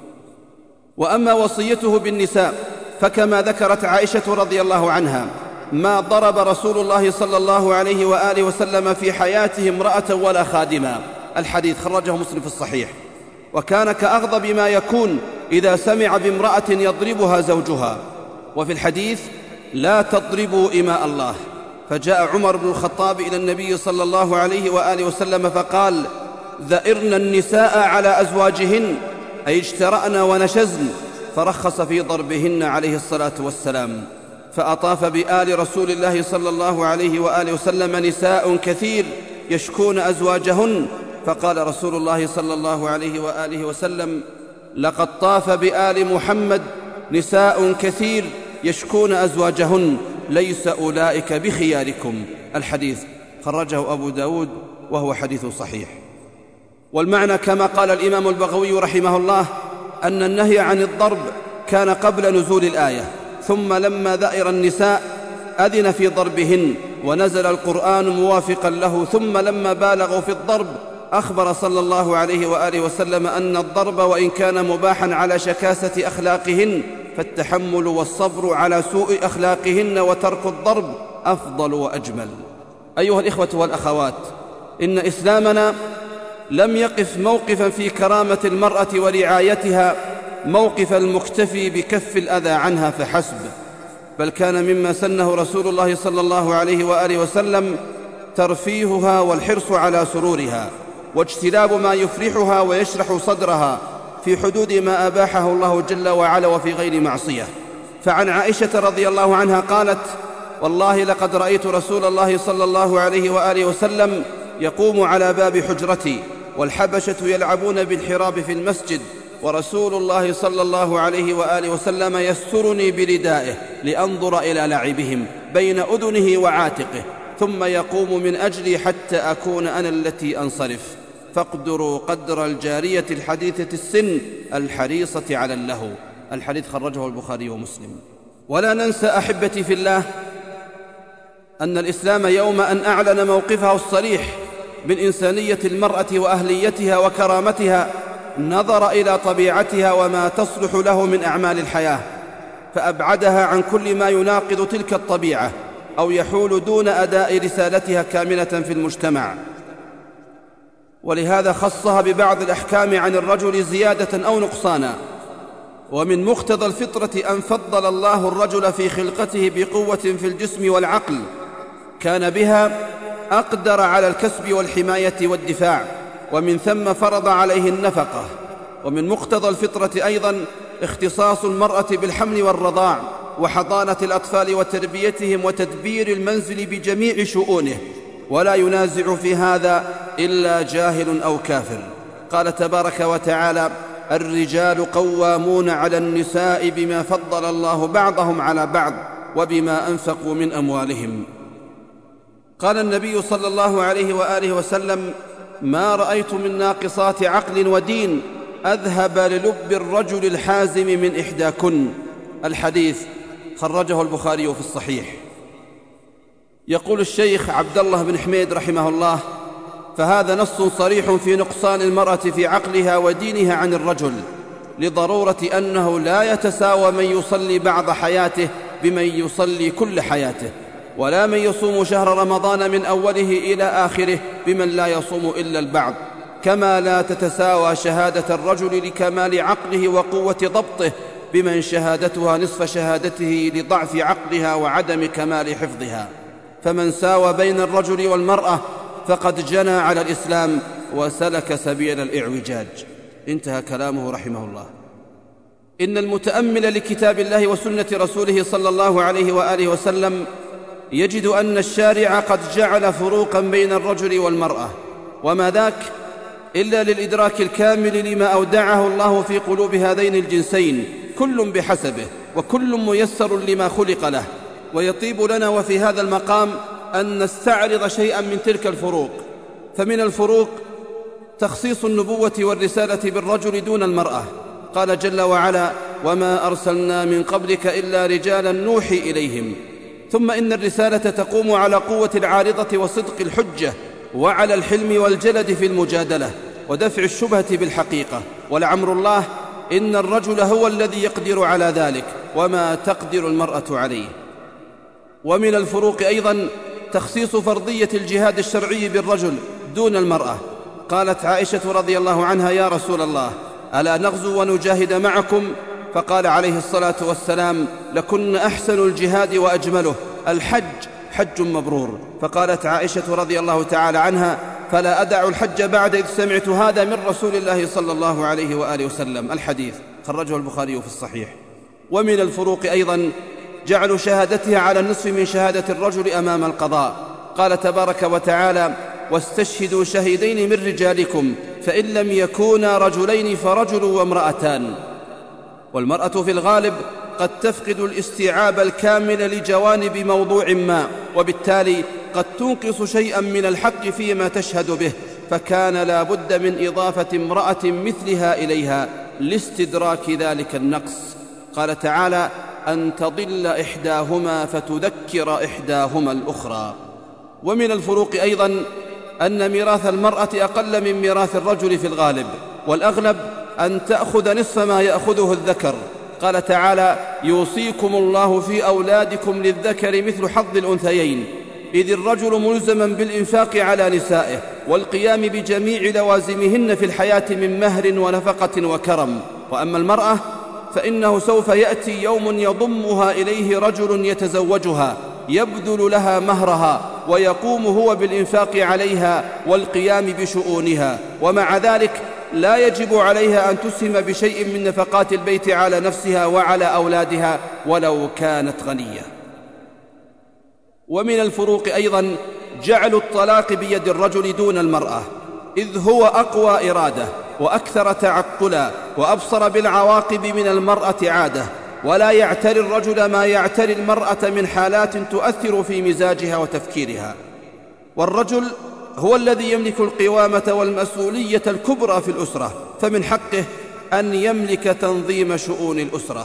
وأما وصيته بالنساء فكما ذكرت عائشة رضي الله عنها: ما ضرب رسول الله صلى الله عليه وآله وسلم في حياته امرأة ولا خادما. الحديث خرجه مسلم في الصحيح. وكان كأغضب ما يكون إذا سمع بامرأة يضربها زوجها. وفي الحديث: لا تضربوا إماء الله. فجاء عمر بن الخطاب إلى النبي صلى الله عليه وآله وسلم فقال: ذئرن النساء على أزواجهن، أي اجترأن ونشزن، فرخص في ضربهن عليه الصلاة والسلام. فأطاف بآل رسول الله صلى الله عليه وآله وسلم نساء كثير يشكون أزواجهن، فقال رسول الله صلى الله عليه وآله وسلم: لقد طاف بآل محمد نساء كثير يشكون أزواجهن، ليس أولئك بخياركم. الحديث خرجه أبو داود وهو حديث صحيح. والمعنى كما قال الإمام البغوي رحمه الله أن النهي عن الضرب كان قبل نزول الآية، ثم لما ذئر النساء أذن في ضربهن ونزل القرآن موافقا له، ثم لما بالغوا في الضرب أخبر صلى الله عليه وآله وسلم أن الضرب وإن كان مباحا على شكاسة أخلاقهن فالتحمل والصبر على سوء أخلاقهن وترك الضرب أفضل وأجمل. أيها الإخوة والأخوات، إن إسلامنا لم يقف موقفا في كرامة المرأة ورعايتها موقف المكتفي بكف الأذى عنها فحسب، بل كان مما سنه رسول الله صلى الله عليه وآله وسلم ترفيهها والحرص على سرورها، واجتناب ما يفرحها ويشرح صدرها في حدود ما أباحه الله جل وعلا وفي غير معصية. فعن عائشة رضي الله عنها قالت: والله لقد رأيت رسول الله صلى الله عليه وآله وسلم يقوم على باب حجرتي والحبشة يلعبون بالحراب في المسجد، ورسول الله صلى الله عليه وآله وسلم يسترني بردائه لأنظر إلى لعبهم بين أذنه وعاتقه، ثم يقوم من أجلي حتى أكون أنا التي أنصرف، فاقدروا قدر الجارية الحديثة السن الحريصة على اللهو. الحديث خرجه البخاري ومسلم. ولا ننسى أحبتي في الله أن الإسلام يوم أن أعلن موقفه الصريح من إنسانية المرأة وأهليتها وكرامتها نظر إلى طبيعتها وما تصلح له من أعمال الحياة، فأبعدها عن كل ما يناقض تلك الطبيعة أو يحول دون أداء رسالتها كاملة في المجتمع. ولهذا خصها ببعض الأحكام عن الرجل زيادة أو نقصانا. ومن مقتضى الفطرة أن فضل الله الرجل في خلقته بقوة في الجسم والعقل كان بها أقدر على الكسب والحماية والدفاع، ومن ثم فرض عليه النفقة. ومن مقتضى الفطرة أيضا اختصاص المرأة بالحمل والرضاع وحضانة الأطفال وتربيتهم وتدبير المنزل بجميع شؤونه، ولا ينازع في هذا إلا جاهل أو كافر. قال تبارك وتعالى: الرجال قوامون على النساء بما فضل الله بعضهم على بعض وبما أنفقوا من أموالهم. قال النبي صلى الله عليه وآله وسلم: ما رأيت من ناقصات عقل ودين أذهب للب الرجل الحازم من إحداكن. الحديث خرجه البخاري في الصحيح. يقول الشيخ عبد الله بن حميد رحمه الله: فهذا نص صريح في نقصان المرأة في عقلها ودينها عن الرجل، لضرورة أنه لا يتساوى من يصلي بعض حياته بمن يصلي كل حياته، ولا من يصوم شهر رمضان من أوله إلى آخره بمن لا يصوم إلا البعض، كما لا تتساوى شهادة الرجل لكمال عقله وقوة ضبطه بمن شهادتها نصف شهادته لضعف عقلها وعدم كمال حفظها. فمن ساوى بين الرجل والمرأة فقد جنى على الإسلام وسلك سبيل الإعوجاج. انتهى كلامه رحمه الله. إن المتأمل لكتاب الله وسنة رسوله صلى الله عليه وآله وسلم يجد أن الشارع قد جعل فروقا بين الرجل والمرأة، وما ذاك إلا للإدراك الكامل لما أودعه الله في قلوب هذين الجنسين، كل بحسبه وكل ميسر لما خلق له. ويطيب لنا وفي هذا المقام أن نستعرض شيئا من تلك الفروق. فمن الفروق تخصيص النبوة والرسالة بالرجل دون المرأة. قال جل وعلا: وما أرسلنا من قبلك إلا رجالا نوحي إليهم. ثم إن الرسالة تقوم على قوة العارضة وصدق الحجة، وعلى الحلم والجلد في المجادلة ودفع الشبهة بالحقيقة. ولعمر الله إن الرجل هو الذي يقدر على ذلك، وما تقدر المرأة عليه. ومن الفروق أيضا تخصيص فرضية الجهاد الشرعي بالرجل دون المرأة. قالت عائشة رضي الله عنها: يا رسول الله، ألا نغزو ونجاهد معكم؟ فقال عليه الصلاة والسلام: لكن أحسن الجهاد وأجمله، الحج حج مبرور. فقالت عائشة رضي الله تعالى عنها: فلا أدع الحج بعد إذ سمعت هذا من رسول الله صلى الله عليه وآله وسلم. الحديث خرجه البخاري في الصحيح. ومن الفروق أيضا جعل شهادتها على النصف من شهادة الرجل أمام القضاء. قال تبارك وتعالى: واستشهدوا شهيدين من رجالكم فإن لم يكونا رجلين فرجل وامرأتان. والمرأة في الغالب قد تفقد الاستيعاب الكامل لجوانب موضوع ما، وبالتالي قد تنقص شيئا من الحق فيما تشهد به، فكان لا بد من إضافة امرأة مثلها إليها لاستدراك ذلك النقص. قال تعالى: أن تضل إحداهما فتذكر إحداهما الأخرى. ومن الفروق أيضا أن ميراث المرأة أقل من ميراث الرجل في الغالب، والأغلب أن تأخذ نصف ما يأخذه الذكر. قال تعالى: يوصيكم الله في أولادكم للذكر مثل حظ الأنثيين، إذ الرجل ملزما بالإنفاق على نسائه والقيام بجميع لوازمهن في الحياة من مهر ونفقة وكرم. وأما المرأة فإنه سوف يأتي يوم يضمها إليه رجل يتزوجها يبذل لها مهرها ويقوم هو بالإنفاق عليها والقيام بشؤونها، ومع ذلك لا يجب عليها أن تسهم بشيء من نفقات البيت على نفسها وعلى أولادها ولو كانت غنية. ومن الفروق أيضا جعل الطلاق بيد الرجل دون المرأة، إذ هو أقوى إرادة وأكثر تعقلا وأبصر بالعواقب من المرأة عادة، ولا يعتري الرجل ما يعتري المرأة من حالات تؤثر في مزاجها وتفكيرها. والرجل هو الذي يملك القوامة والمسؤولية الكبرى في الأسرة، فمن حقه أن يملك تنظيم شؤون الأسرة.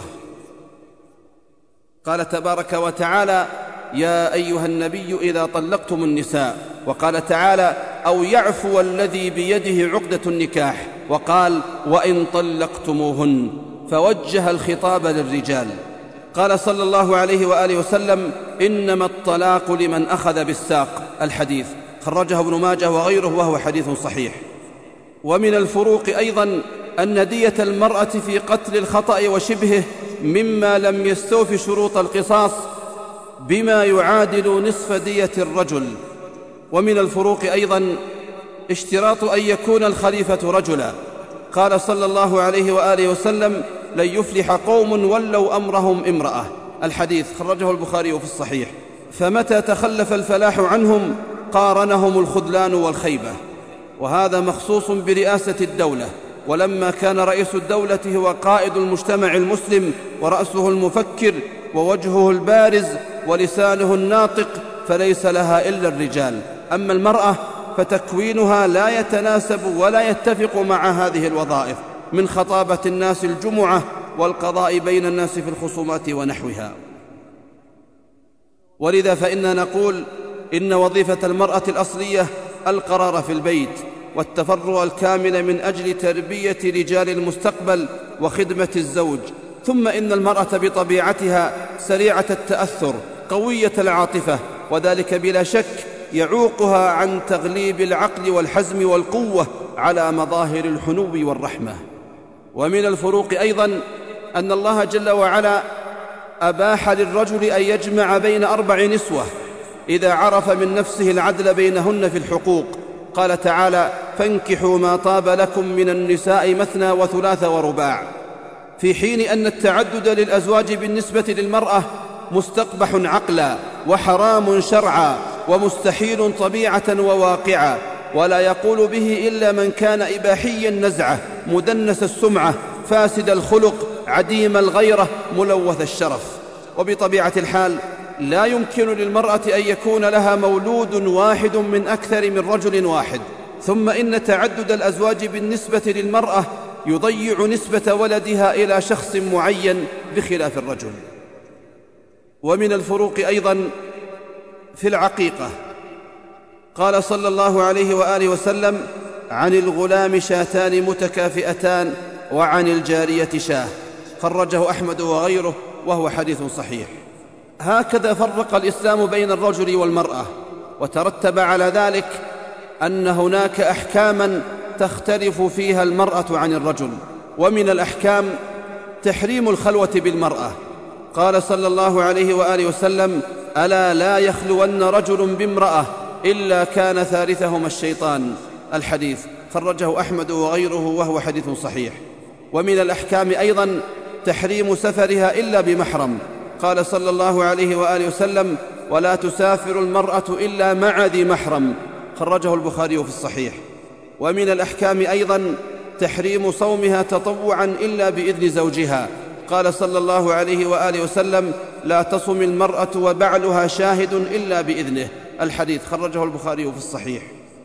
قال تبارك وتعالى: يا أيها النبي إذا طلقتم النساء. وقال تعالى: أو يعفو الذي بيده عقدة النكاح. وقال: وإن طلقتموهن، فوجه الخطاب للرجال. قال صلى الله عليه وآله وسلم: إنما الطلاق لمن أخذ بالساق. الحديث خرجه ابن ماجه وغيره وهو حديث صحيح. ومن الفروق أيضا أن دية المرأة في قتل الخطأ وشبهه مما لم يستوفي شروط القصاص بما يعادل نصف دية الرجل. ومن الفروق أيضا اشتراط أن يكون الخليفة رجلا. قال صلى الله عليه وآله وسلم: لن يفلح قوم ولوا أمرهم امرأة. الحديث خرجه البخاري في الصحيح. فمتى تخلف الفلاح عنهم قارنهم الخذلان والخيبة، وهذا مخصوص برئاسة الدولة. ولما كان رئيس الدولة هو قائد المجتمع المسلم ورأسه المفكر ووجهه البارز ولسانه الناطق، فليس لها إلا الرجال. أما المرأة فتكوينها لا يتناسب ولا يتفق مع هذه الوظائف، من خطابة الناس الجمعة والقضاء بين الناس في الخصومات ونحوها. ولذا فإننا نقول إن وظيفة المرأة الأصلية القرار في البيت والتفرغ الكامل من أجل تربية رجال المستقبل وخدمة الزوج. ثم إن المرأة بطبيعتها سريعة التأثر قوية العاطفة، وذلك بلا شك يعوقها عن تغليب العقل والحزم والقوة على مظاهر الحنو والرحمة. ومن الفروق أيضا أن الله جل وعلا أباح للرجل أن يجمع بين 4 نسوة إذا عرف من نفسه العدل بينهن في الحقوق. قال تعالى: فانكحوا ما طاب لكم من النساء مثنى وثلاث ورباع، في حين أن التعدد للأزواج بالنسبة للمرأة مستقبح عقلا وحرام شرعا ومستحيل طبيعة وواقعا، ولا يقول به إلا من كان إباحي النزعة مدنس السمعة فاسد الخلق عديم الغيرة ملوث الشرف. وبطبيعة الحال لا يمكن للمرأة أن يكون لها مولود واحد من أكثر من رجل واحد. ثم إن تعدد الأزواج بالنسبة للمرأة يضيع نسبة ولدها إلى شخص معين بخلاف الرجل. ومن الفروق أيضا في العقيقة. قال صلى الله عليه وآله وسلم: عن الغلام شاتان متكافئتان وعن الجارية شاه. خرجه أحمد وغيره وهو حديث صحيح. هكذا فرق الإسلام بين الرجل والمرأة، وترتب على ذلك أن هناك أحكاما تختلف فيها المرأة عن الرجل. ومن الأحكام تحريم الخلوة بالمرأة. قال صلى الله عليه وآله وسلم: ألا لا يخلون رجل بامرأة إلا كان ثالثهما الشيطان. الحديث خرجه أحمد وغيره وهو حديث صحيح. ومن الأحكام أيضا تحريم سفرها إلا بمحرم. قال صلى الله عليه وآله وسلم: ولا تسافر المرأة إلا مع ذي محرم. خرجه البخاري في الصحيح. ومن الأحكام أيضا تحريم صومها تطوعا إلا بإذن زوجها. قال صلى الله عليه وآله وسلم: لا تصم المرأة وبعلها شاهد إلا بإذنه. الحديث خرجه البخاري في الصحيح.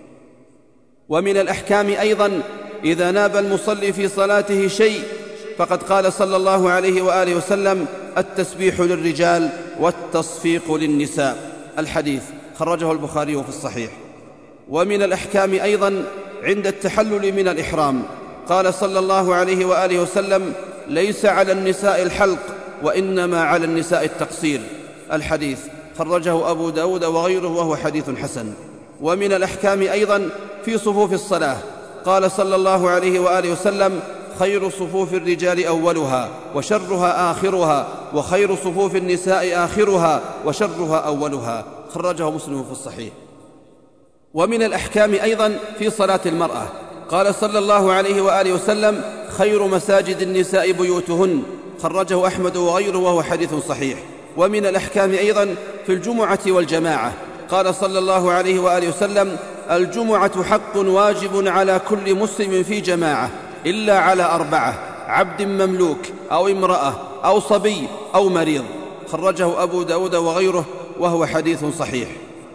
ومن الأحكام أيضا إذا ناب المصلي في صلاته شيء، فقد قال صلى الله عليه وآله وسلم: التسبيح للرجال والتصفيق للنساء. الحديث خرجه البخاري في الصحيح. ومن الأحكام أيضا عند التحلل من الإحرام. قال صلى الله عليه وآله وسلم: ليس على النساء الحلق وإنما على النساء التقصير. الحديث خرجه أبو داود وغيره وهو حديث حسن. ومن الأحكام أيضا في صفوف الصلاة. قال صلى الله عليه وآله وسلم: خير صفوف الرجال أولها وشرها آخرها، وخير صفوف النساء آخرها وشرها أولها. خرجه مسلم في الصحيح. ومن الأحكام أيضا في صلاة المرأة. قال صلى الله عليه وآله وسلم: خير مساجد النساء بيوتهن. خرجه أحمد وغيره وهو حديث صحيح. ومن الأحكام أيضا في الجمعة والجماعة. قال صلى الله عليه وآله وسلم: الجمعة حق واجب على كل مسلم في جماعة إلا على 4: عبد مملوك أو امرأة أو صبي أو مريض. خرجه أبو داود وغيره وهو حديث صحيح.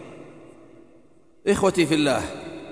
إخوتي في الله،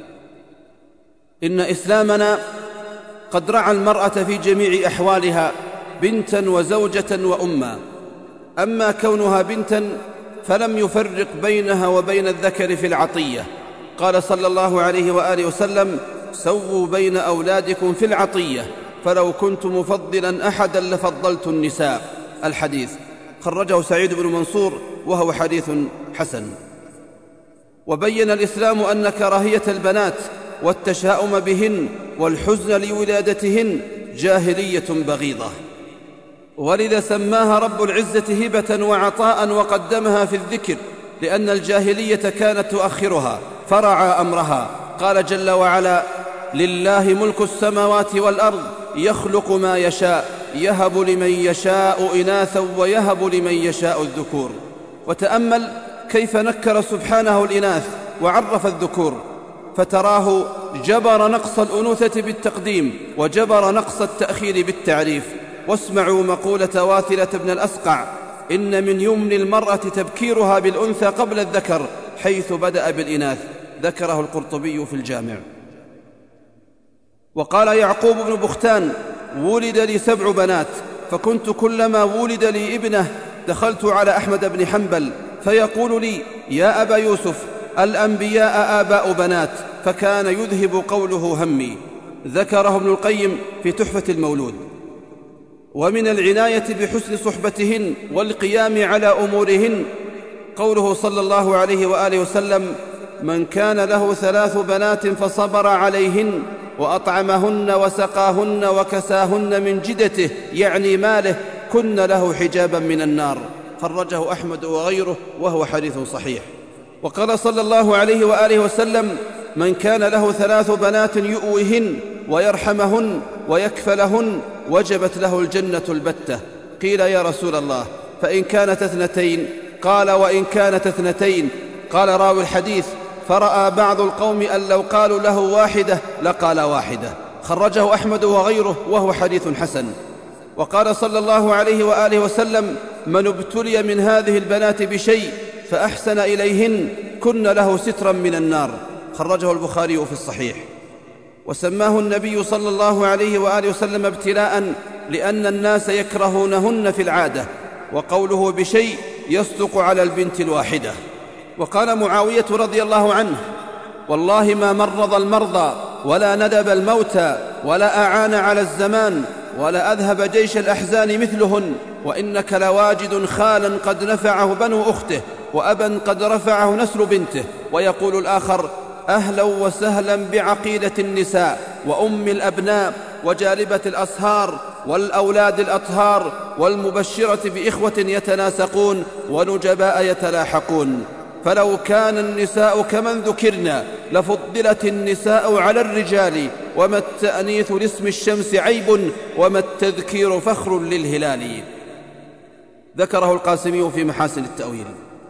إن إسلامنا قد رعى المرأة في جميع أحوالها بنتا وزوجة وأما. أما كونها بنتا فلم يفرق بينها وبين الذكر في العطية. قال صلى الله عليه وآله وسلم: سووا بين أولادكم في العطية، فلو كنت مفضلا أحدا لفضلت النساء. الحديث خرجه سعيد بن منصور وهو حديث حسن. وبين الإسلام أن كراهية البنات والتشاؤم بهن والحزن لولادتهن جاهلية بغيضة، ولذا سماها رب العزة هبة وعطاء وقدمها في الذكر، لأن الجاهلية كانت تؤخرها فرعى أمرها. قال جل وعلا: لله ملك السماوات والأرض يخلق ما يشاء يهب لمن يشاء إناثا ويهب لمن يشاء الذكور. وتأمل كيف نكر سبحانه الإناث وعرف الذكور، فتراه جبر نقص الأنوثة بالتقديم وجبر نقص التأخير بالتعريف. واسمعوا مقولة واثلة بن الأسقع: إن من يمن المرأة تبكيرها بالأنثى قبل الذكر حيث بدأ بالإناث. ذكره القرطبي في الجامع. وقال يعقوب بن بختان: ولد لي 7 بنات، فكنت كلما ولد لي ابنة دخلت على أحمد بن حنبل فيقول لي: يا أبا يوسف، الأنبياء آباء بنات، فكان يذهب قوله همي. ذكره ابن القيم في تحفة المولود. ومن العناية بحسن صحبتهن والقيام على أمورهن قوله صلى الله عليه وآله وسلم: من كان له 3 بنات فصبر عليهن وأطعمهن وسقاهن وكساهن من جدته، يعني ماله، كن له حجابا من النار. خرجه أحمد وغيره وهو حديث صحيح. وقال صلى الله عليه وآله وسلم: من كان له 3 بنات يؤويهن ويرحمهن ويكفلهن وجبت له الجنة البتة. قيل: يا رسول الله، فإن كانت 2؟ قال: وإن كانت 2. قال راوي الحديث: فرأى بعض القوم أن لو قالوا له 1 لقال 1. خرجه أحمد وغيره وهو حديث حسن. وقال صلى الله عليه وآله وسلم: من ابتلي من هذه البنات بشيء فأحسن إليهن كن له سترا من النار. خرجه البخاري في الصحيح. وسماه النبي صلى الله عليه وآله وسلم ابتلاء لأن الناس يكرهونهن في العادة، وقوله بشيء يصدق على البنت الواحدة. وقال معاوية رضي الله عنه: والله ما مرض المرضى ولا ندب الموتى ولا أعان على الزمان ولا أذهب جيش الأحزان مثلهن، وإنك لواجد خالا قد نفعه بنو أخته وأبا قد رفعه نسل بنته. ويقول الآخر: أهلا وسهلا بعقيدة النساء وأم الأبناء وجالبة الأصهار والأولاد الأطهار والمبشرة بإخوة يتناسقون ونجباء يتلاحقون. فلو كان النساء كمن ذكرنا لفضلت النساء على الرجال، وما التأنيث لاسم الشمس عيب وما التذكير فخر للهلال. ذكره القاسمي في محاسن التأويل.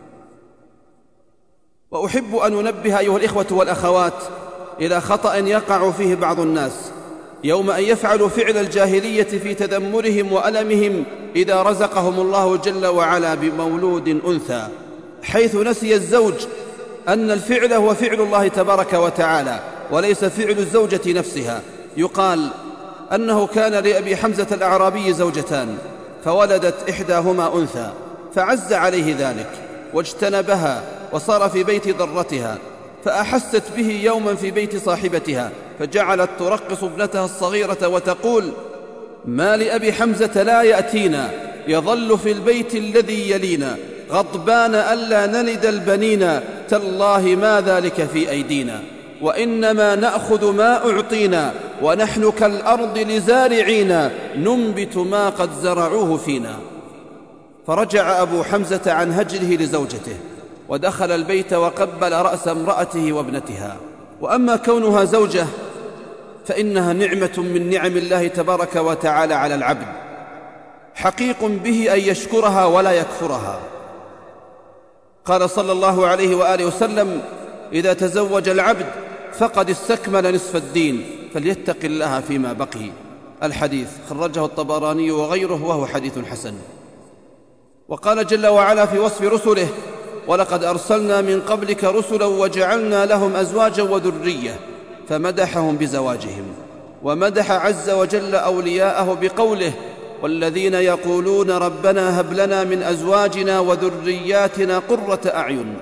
وأحب أن أنبه أيها الإخوة والأخوات إلى خطأ يقع فيه بعض الناس يوم أن يفعلوا فعل الجاهلية في تذمرهم وألمهم إذا رزقهم الله جل وعلا بمولود أنثى، حيث نسي الزوج أن الفعل هو فعل الله تبارك وتعالى وليس فعل الزوجة نفسها. يقال أنه كان لأبي حمزة الأعرابي زوجتان، فولدت إحداهما أنثى، فعز عليه ذلك واجتنبها وصار في بيت ضرتها، فأحست به يوما في بيت صاحبتها، فجعلت ترقص ابنتها الصغيرة وتقول: ما لأبي حمزة لا يأتينا، يظل في البيت الذي يلينا، غضبان ألا نلد البنين، تالله ما ذلك في أيدينا، وإنما نأخذ ما أعطينا، ونحن كالأرض لزارعين، ننبت ما قد زرعوه فينا. فرجع أبو حمزة عن هجره لزوجته ودخل البيت وقبل رأس امرأته وابنتها. وأما كونها زوجة فإنها نعمة من نعم الله تبارك وتعالى على العبد، حقيق به أن يشكرها ولا يكفرها. قال صلى الله عليه وآله وسلم: إذا تزوج العبد فقد استكمل نصف الدين، فليتق الله فيما بقي. الحديث خرجه الطبراني وغيره وهو حديث حسن. وقال جل وعلا في وصف رسله: ولقد أرسلنا من قبلك رسلا وجعلنا لهم أزواجا وذرية، فمدحهم بزواجهم. ومدح عز وجل أولياءه بقوله: والذين يقولون ربنا هب لنا من أزواجنا وذرياتنا قرة أعين.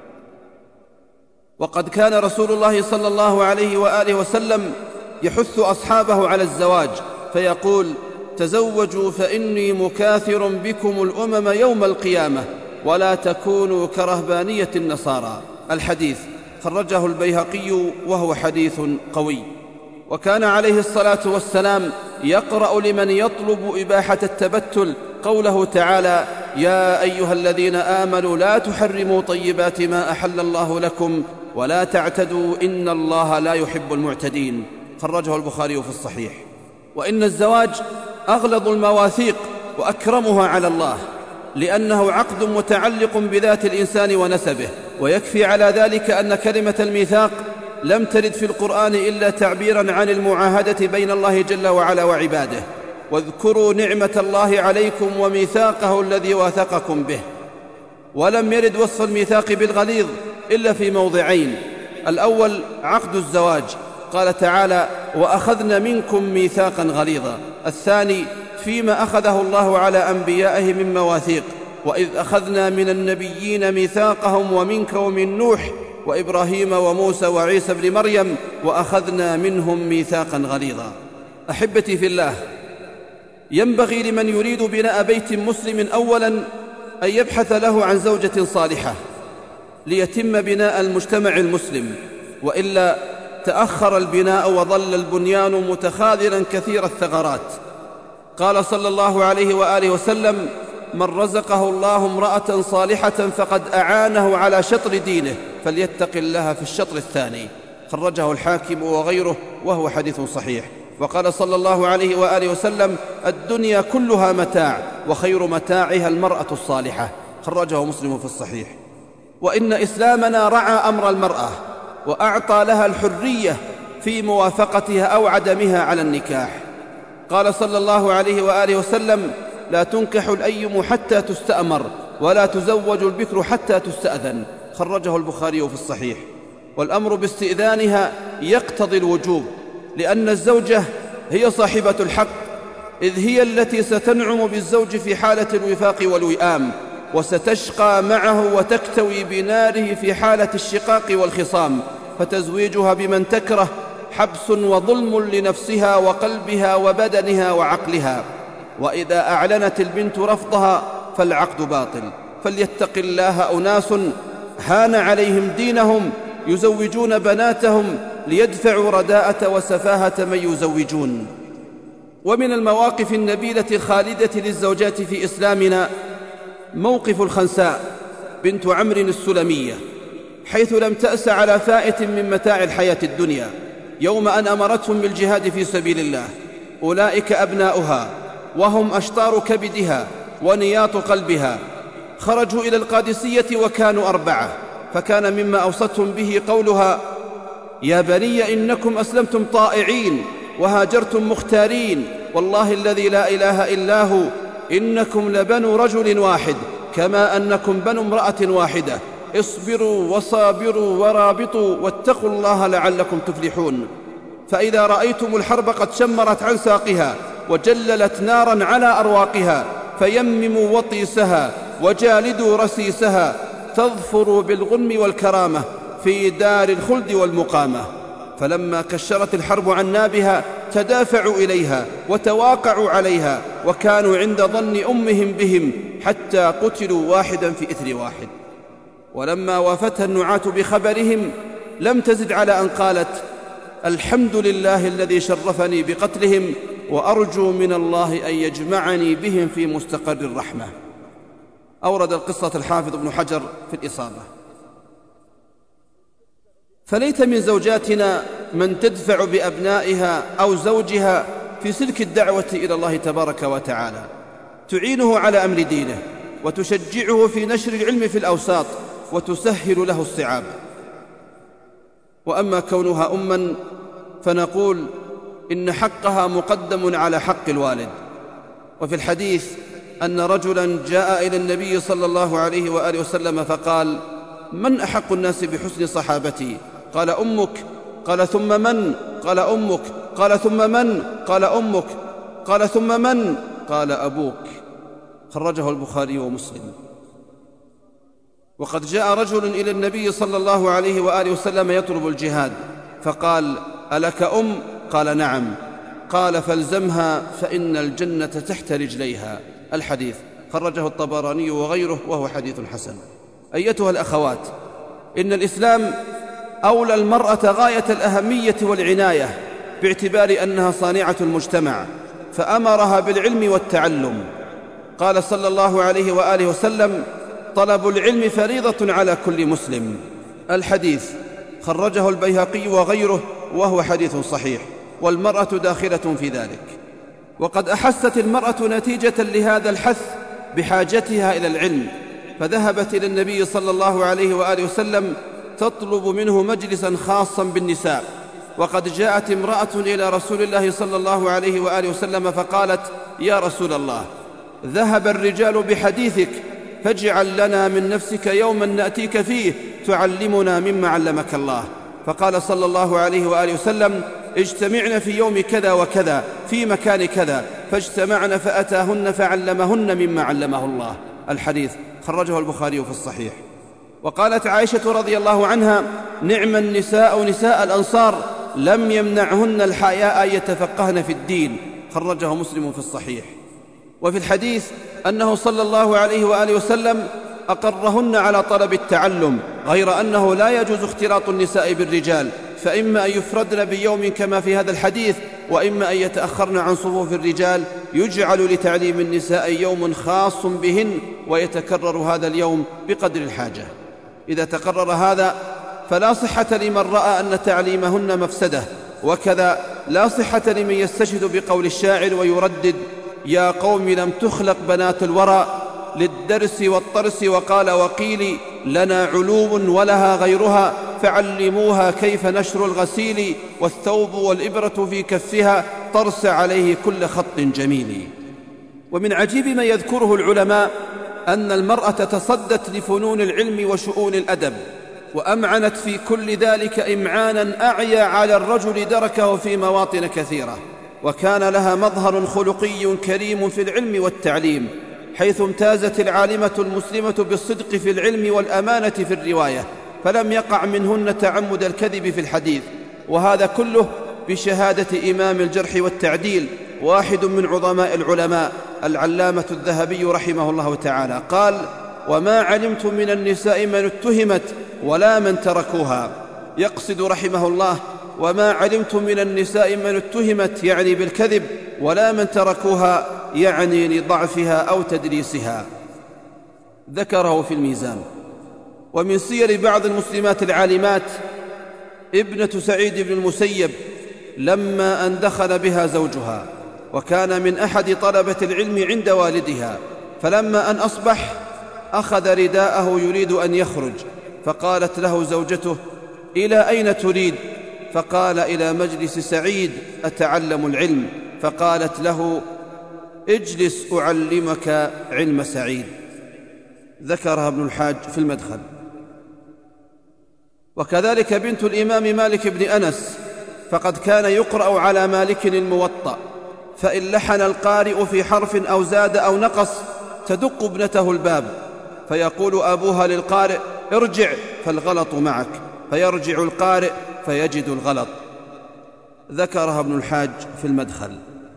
وقد كان رسول الله صلى الله عليه وآله وسلم يحث أصحابه على الزواج، فيقول: تزوجوا فإني مكاثر بكم الأمم يوم القيامة، ولا تكونوا كرهبانية النصارى. الحديث خرجه البيهقي وهو حديث قوي. وكان عليه الصلاة والسلام يقرأ لمن يطلب إباحة التبتل قوله تعالى: يا أيها الذين آمنوا لا تحرموا طيبات ما أحل الله لكم ولا تعتدوا إن الله لا يحب المعتدين. خرجه البخاري في الصحيح. وإن الزواج أغلظ المواثيق وأكرمها على الله، لأنه عقد متعلق بذات الإنسان ونسبه. ويكفي على ذلك أن كلمة الميثاق لم ترد في القرآن إلا تعبيراً عن المعاهدة بين الله جل وعلا وعباده. واذكروا نعمة الله عليكم وميثاقه الذي واثقكم به. ولم يرد وصف الميثاق بالغليظ إلا في موضعين: الأول عقد الزواج، قال تعالى: وأخذنا منكم ميثاقا غليظا. الثاني فيما أخذه الله على أنبيائه من مواثيق: وإذ أخذنا من النبيين ميثاقهم ومنك ومن نوح وإبراهيم وموسى وعيسى بن مريم وأخذنا منهم ميثاقا غليظا. أحبتي في الله، ينبغي لمن يريد بناء بيت مسلم أولاً أن يبحث له عن زوجة صالحة ليتم بناء المجتمع المسلم، وإلا تأخر البناء وظل البنيان متخاذلاً كثير الثغرات. قال صلى الله عليه وآله وسلم: من رزقه الله امرأة صالحة فقد أعانه على شطر دينه، فليتق الله في الشطر الثاني. خرجه الحاكم وغيره وهو حديث صحيح. وقال صلى الله عليه وآله وسلم: الدنيا كلها متاع، وخير متاعها المرأة الصالحة. خرجه مسلم في الصحيح. وإن إسلامنا رعى أمر المرأة وأعطى لها الحرية في موافقتها أو عدمها على النكاح. قال صلى الله عليه وآله وسلم: لا تنكح الأيم حتى تستأمر، ولا تزوج البكر حتى تستأذن. خرجه البخاري في الصحيح. والأمر باستئذانها يقتضي الوجوب، لأن الزوجة هي صاحبة الحق، إذ هي التي ستنعم بالزوج في حالة الوفاق والوئام، وستشقى معه وتكتوي بناره في حالة الشقاق والخصام. فتزويجها بمن تكره حبس وظلم لنفسها وقلبها وبدنها وعقلها. وإذا أعلنت البنت رفضها فالعقد باطل. فليتق الله أناس هان عليهم دينهم يزوجون بناتهم ليدفعوا رداءة وسفاهة من يزوجون. ومن المواقف النبيلة الخالدة للزوجات في إسلامنا موقف الخنساء بنت عمرو السلمية، حيث لم تأس على فائت من متاع الحياة الدنيا يوم أن أمرتهم بالجهاد في سبيل الله. أولئك أبناؤها، وهم أشطار كبدها ونياط قلبها. خرجوا إلى القادسية وكانوا 4، فكان مما أوصتهم به قولها: يا بني إنكم أسلمتم طائعين وهاجرتم مختارين، والله الذي لا إله إلا هو إنكم لبنو رجل واحد كما أنكم بنو امرأة واحدة، اصبروا وصابروا ورابطوا واتقوا الله لعلكم تفلحون. فإذا رأيتم الحرب قد شمرت عن ساقها وجللت نارا على أرواقها فيمموا وطيسها وجالدوا رسيسها، تظفروا بالغنم والكرامة في دار الخلد والمقامة. فلما كشرت الحرب عن نابها تدافعوا إليها وتواقعوا عليها، وكانوا عند ظن أمهم بهم حتى قتلوا واحدا في إثر واحد. ولما وافتها النعاة بخبرهم لم تزد على أن قالت: الحمد لله الذي شرفني بقتلهم، وأرجو من الله أن يجمعني بهم في مستقر الرحمة. أورد القصة الحافظ ابن حجر في الإصابة. فليت من زوجاتنا من تدفع بأبنائها أو زوجها في سلك الدعوة إلى الله تبارك وتعالى، تعينه على أمر دينه وتشجعه في نشر العلم في الأوساط وتسهل له الصعاب. وأما كونها أماً فنقول إن حقها مقدم على حق الوالد. وفي الحديث أن رجلاً جاء إلى النبي صلى الله عليه وآله وسلم فقال: من أحق الناس بحسن صحابتي؟ قال: أمك. قال: ثم من؟ قال: أمك. قال: ثم من؟ قال: أمك. قال: ثم من؟ قال: أبوك. خرجه البخاري ومسلم. وقد جاء رجل إلى النبي صلى الله عليه وآله وسلم يطلب الجهاد، فقال: ألك أم؟ قال: نعم. قال: فالزمها فإن الجنة تحت رجليها. الحديث خرجه الطبراني وغيره وهو حديث حسن. أيتها الأخوات، إن الإسلام أولى المرأة غاية الأهمية والعناية باعتبار أنها صانعة المجتمع، فأمرها بالعلم والتعلم. قال صلى الله عليه وآله وسلم: طلب العلم فريضة على كل مسلم. الحديث خرجه البيهقي وغيره وهو حديث صحيح، والمرأة داخلة في ذلك. وقد أحست المرأة نتيجة لهذا الحث بحاجتها إلى العلم، فذهبت إلى النبي صلى الله عليه وآله وسلم تطلب منه مجلسا خاصا بالنساء. وقد جاءت امرأة إلى رسول الله صلى الله عليه وآله وسلم فقالت: يا رسول الله، ذهب الرجال بحديثك، فاجعل لنا من نفسك يوما نأتيك فيه تعلمنا مما علمك الله. فقال صلى الله عليه وآله وسلم: اجتمعن في يوم كذا وكذا في مكان كذا، فاجتمعن فأتاهن فعلمهن مما علمه الله. الحديث خرجه البخاري في الصحيح. وقالت عائشة رضي الله عنها: نعم النساء نساء الأنصار، لم يمنعهن الحياء أن يتفقهن في الدين. خرجه مسلم في الصحيح. وفي الحديث أنه صلى الله عليه وآله وسلم أقرهن على طلب التعلم، غير أنه لا يجوز اختلاط النساء بالرجال، فإما أن يفردن بيوم كما في هذا الحديث، وإما أن يتأخرن عن صفوف الرجال، يجعل لتعليم النساء يوم خاص بهن، ويتكرر هذا اليوم بقدر الحاجة. إذا تقرر هذا فلا صحة لمن رأى أن تعليمهن مفسدة، وكذا لا صحة لمن يستشهد بقول الشاعر ويردد: يا قوم لم تخلق بنات الورى للدرس والطرس، وقال وقيل لنا علوم ولها غيرها، فعلموها كيف نشر الغسيل، والثوب والإبرة في كفها طرس عليه كل خط جميل. ومن عجيب ما يذكره العلماء أن المرأة تصدت لفنون العلم وشؤون الأدب، وأمعنت في كل ذلك إمعانا أعيا على الرجل دركه في مواطن كثيرة، وكان لها مظهر خلقي كريم في العلم والتعليم، حيث امتازت العالمة المسلمة بالصدق في العلم والأمانة في الرواية، فلم يقع منهن تعمد الكذب في الحديث. وهذا كله بشهادة إمام الجرح والتعديل، واحد من عظماء العلماء، العلامة الذهبي رحمه الله تعالى، قال: وما علمت من النساء من اتهمت ولا من تركوها. يقصد رحمه الله: وما علمت من النساء من اتهمت يعني بالكذب، ولا من تركوها يعني لضعفها أو تدليسها. ذكره في الميزان. ومن سير بعض المسلمات العالمات ابنة سعيد بن المسيب لما أن دخل بها زوجها، وكان من أحد طلبة العلم عند والدها، فلما أن أصبح أخذ رداءه يريد أن يخرج، فقالت له زوجته: إلى أين تريد؟ فقال: إلى مجلس سعيد أتعلم العلم. فقالت له: اجلس أعلمك علم سعيد. ذكرها ابن الحاج في المدخل. وكذلك بنت الإمام مالك بن أنس، فقد كان يقرأ على مالك الموطأ، فإن لحن القارئ في حرف أو زاد أو نقص تدق ابنته الباب، فيقول أبوها للقارئ: ارجع فالغلط معك، فيرجع القارئ فيجد الغلط. ذكرها ابن الحاج في المدخل.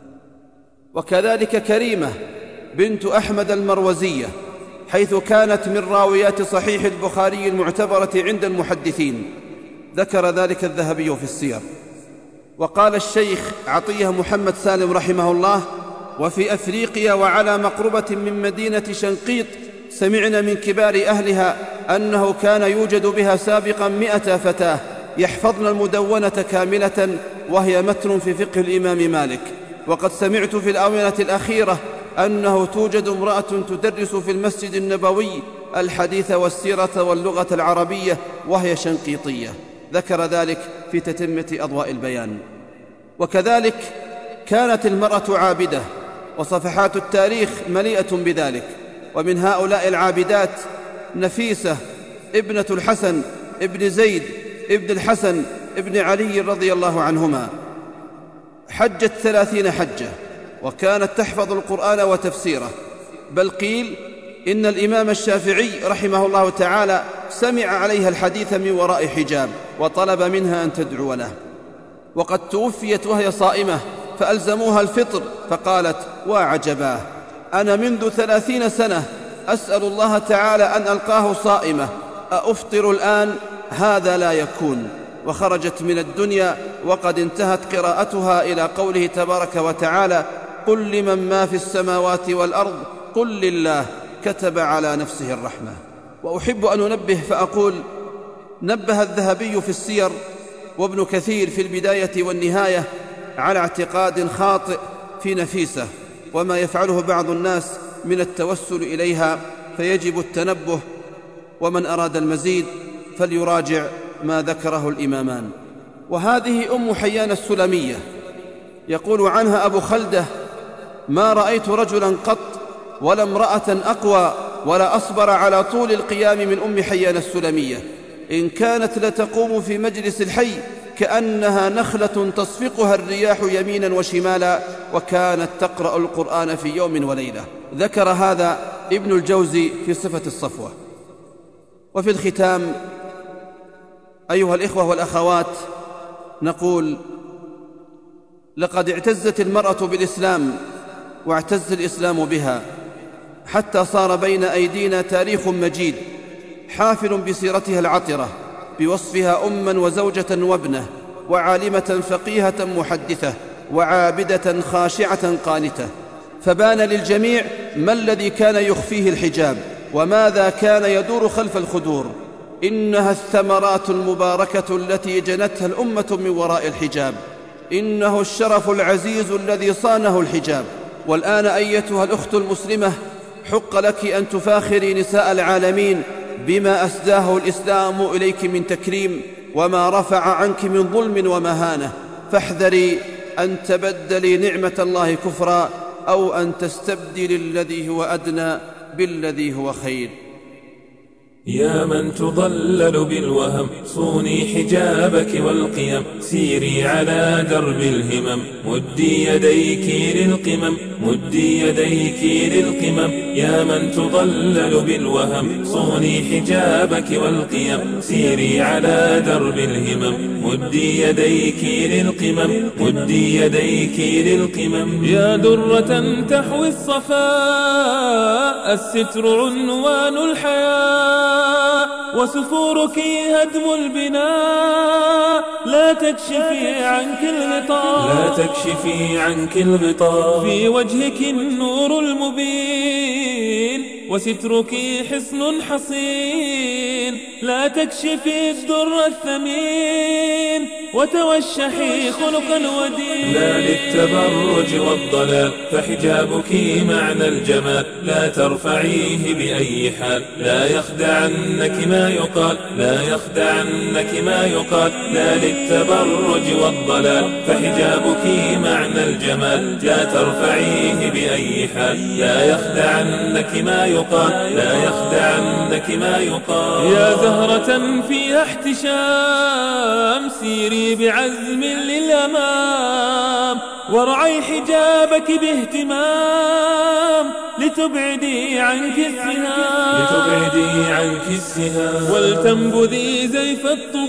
وكذلك كريمة بنت أحمد المروزية، حيث كانت من راويات صحيح البخاري المعتبرة عند المحدثين، ذكر ذلك الذهبي في السير. وقال الشيخ عطية محمد سالم رحمه الله: وفي أفريقيا وعلى مقربة من مدينة شنقيط سمعنا من كبار أهلها أنه كان يوجد بها سابقا 100 فتاة يحفظن المدونة كاملة، وهي متن في فقه الإمام مالك. وقد سمعت في الآونة الأخيرة أنه توجد امرأة تدرس في المسجد النبوي الحديث والسيرة واللغة العربية، وهي شنقيطية. ذكر ذلك في تتمة أضواء البيان. وكذلك كانت المرأة عابدة، وصفحات التاريخ مليئة بذلك. ومن هؤلاء العابدات نفيسة ابنة الحسن ابن زيد ابن الحسن ابن علي رضي الله عنهما، حجت 30 حجة، وكانت تحفظ القرآن وتفسيره، بل قيل إن الإمام الشافعي رحمه الله تعالى سمع عليها الحديث من وراء حجاب، وطلب منها أن تدعو له. وقد توفيت وهي صائمة، فألزموها الفطر، فقالت: وعجباه، أنا منذ 30 سنة أسأل الله تعالى أن ألقاه صائمة، أفطر الآن؟ هذا لا يكون. وخرجت من الدنيا وقد انتهت قراءتها إلى قوله تبارك وتعالى: قل لمن ما في السماوات والأرض قل لله كتب على نفسه الرحمة. وأحب أن أنبه فأقول: نبه الذهبي في السير وابن كثير في البداية والنهاية على اعتقاد خاطئ في نفيسة وما يفعله بعض الناس من التوسل إليها، فيجب التنبه، ومن أراد المزيد فليراجع ما ذكره الإمامان. وهذه أم حيان السلمية، يقول عنها أبو خلدة: ما رأيت رجلا قط ولا امرأة أقوى ولا أصبر على طول القيام من أم حيان السلمية، إن كانت لتقوم في مجلس الحي كأنها نخلة تصفقها الرياح يمينا وشمالا، وكانت تقرأ القرآن في يوم وليلة. ذكر هذا ابن الجوزي في صفة الصفوة. وفي الختام أيها الإخوة والأخوات، نقول: لقد اعتزت المرأة بالإسلام واعتز الإسلام بها، حتى صار بين أيدينا تاريخ مجيد حافل بسيرتها العطرة، بوصفها أما وزوجة وابنة، وعالمة فقيهة محدثة، وعابدة خاشعة قانتة. فبان للجميع ما الذي كان يخفيه الحجاب، وماذا كان يدور خلف الخدور. إنها الثمرات المباركة التي جنتها الأمة من وراء الحجاب، إنه الشرف العزيز الذي صانه الحجاب. والآن أيتها الأخت المسلمة، حق لك أن تفاخري نساء العالمين بما أسداه الإسلام إليك من تكريم، وما رفع عنك من ظلم ومهانة. فاحذري أن تبدلي نعمة الله كفرا، أو أن تستبدل الذي هو أدنى بالذي هو خير. يا من تضلل بالوهم، صوني حجابك والقيم، سيري على درب الهمم، مدي يديك للقمم، مدي يديك للقمم. يا من تضلل بالوهم، صوني حجابك والقيم، سيري على درب الهمم، مدي يديك للقمم، مدي يديك للقمم. يا درة تحوي الصفاء، الستر عنوان الحياة، وسفورك هدم البناء، لا تكشفي عنك الغطاء، لا تكشفي عنك الغطاء. في وجهك النور المبين، وسترك حصن حصين، لا تكشفي الدر الثمين، وتوشحي خلق الودين. لا للتبرج والضلال، فحجابك معنى الجمال، لا ترفعيه بأي حال، لا يخدعنك ما يقال، لا يخدعنك ما يقال. لا للتبرج والضلال، فحجابك معنى الجمال، لا ترفعيه بأي حال، لا يخدعنك ما يقال، لا يخدعنك ما يقال. يا زهرة فيها احتشام، سيري بعزم للأمام، وارعي حجابك باهتمام، لتبعدي عنك السهام، لتبعدي عنك السهام. ولتنبذي زيف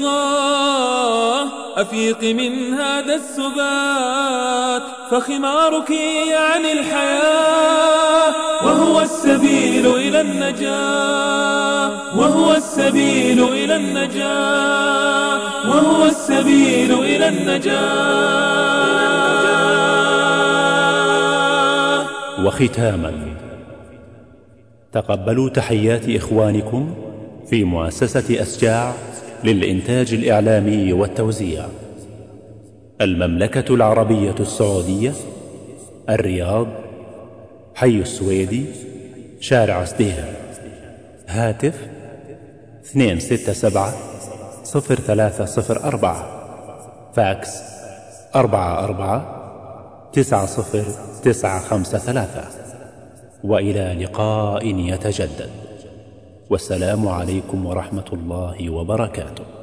الطغاة، أفيق من هذا السبات، فخمارك يعني الحياة، وهو السبيل إلى النجاة، وهو السبيل إلى النجاة، وهو السبيل إلى النجاة. وختاما، تقبلوا تحيات إخوانكم في مؤسسة أسجاع للإنتاج الإعلامي والتوزيع، المملكة العربية السعودية، الرياض، حي السويدي، شارع سديهر، هاتف 267-0304، فاكس 44-90-953. وإلى لقاء يتجدد، والسلام عليكم ورحمة الله وبركاته.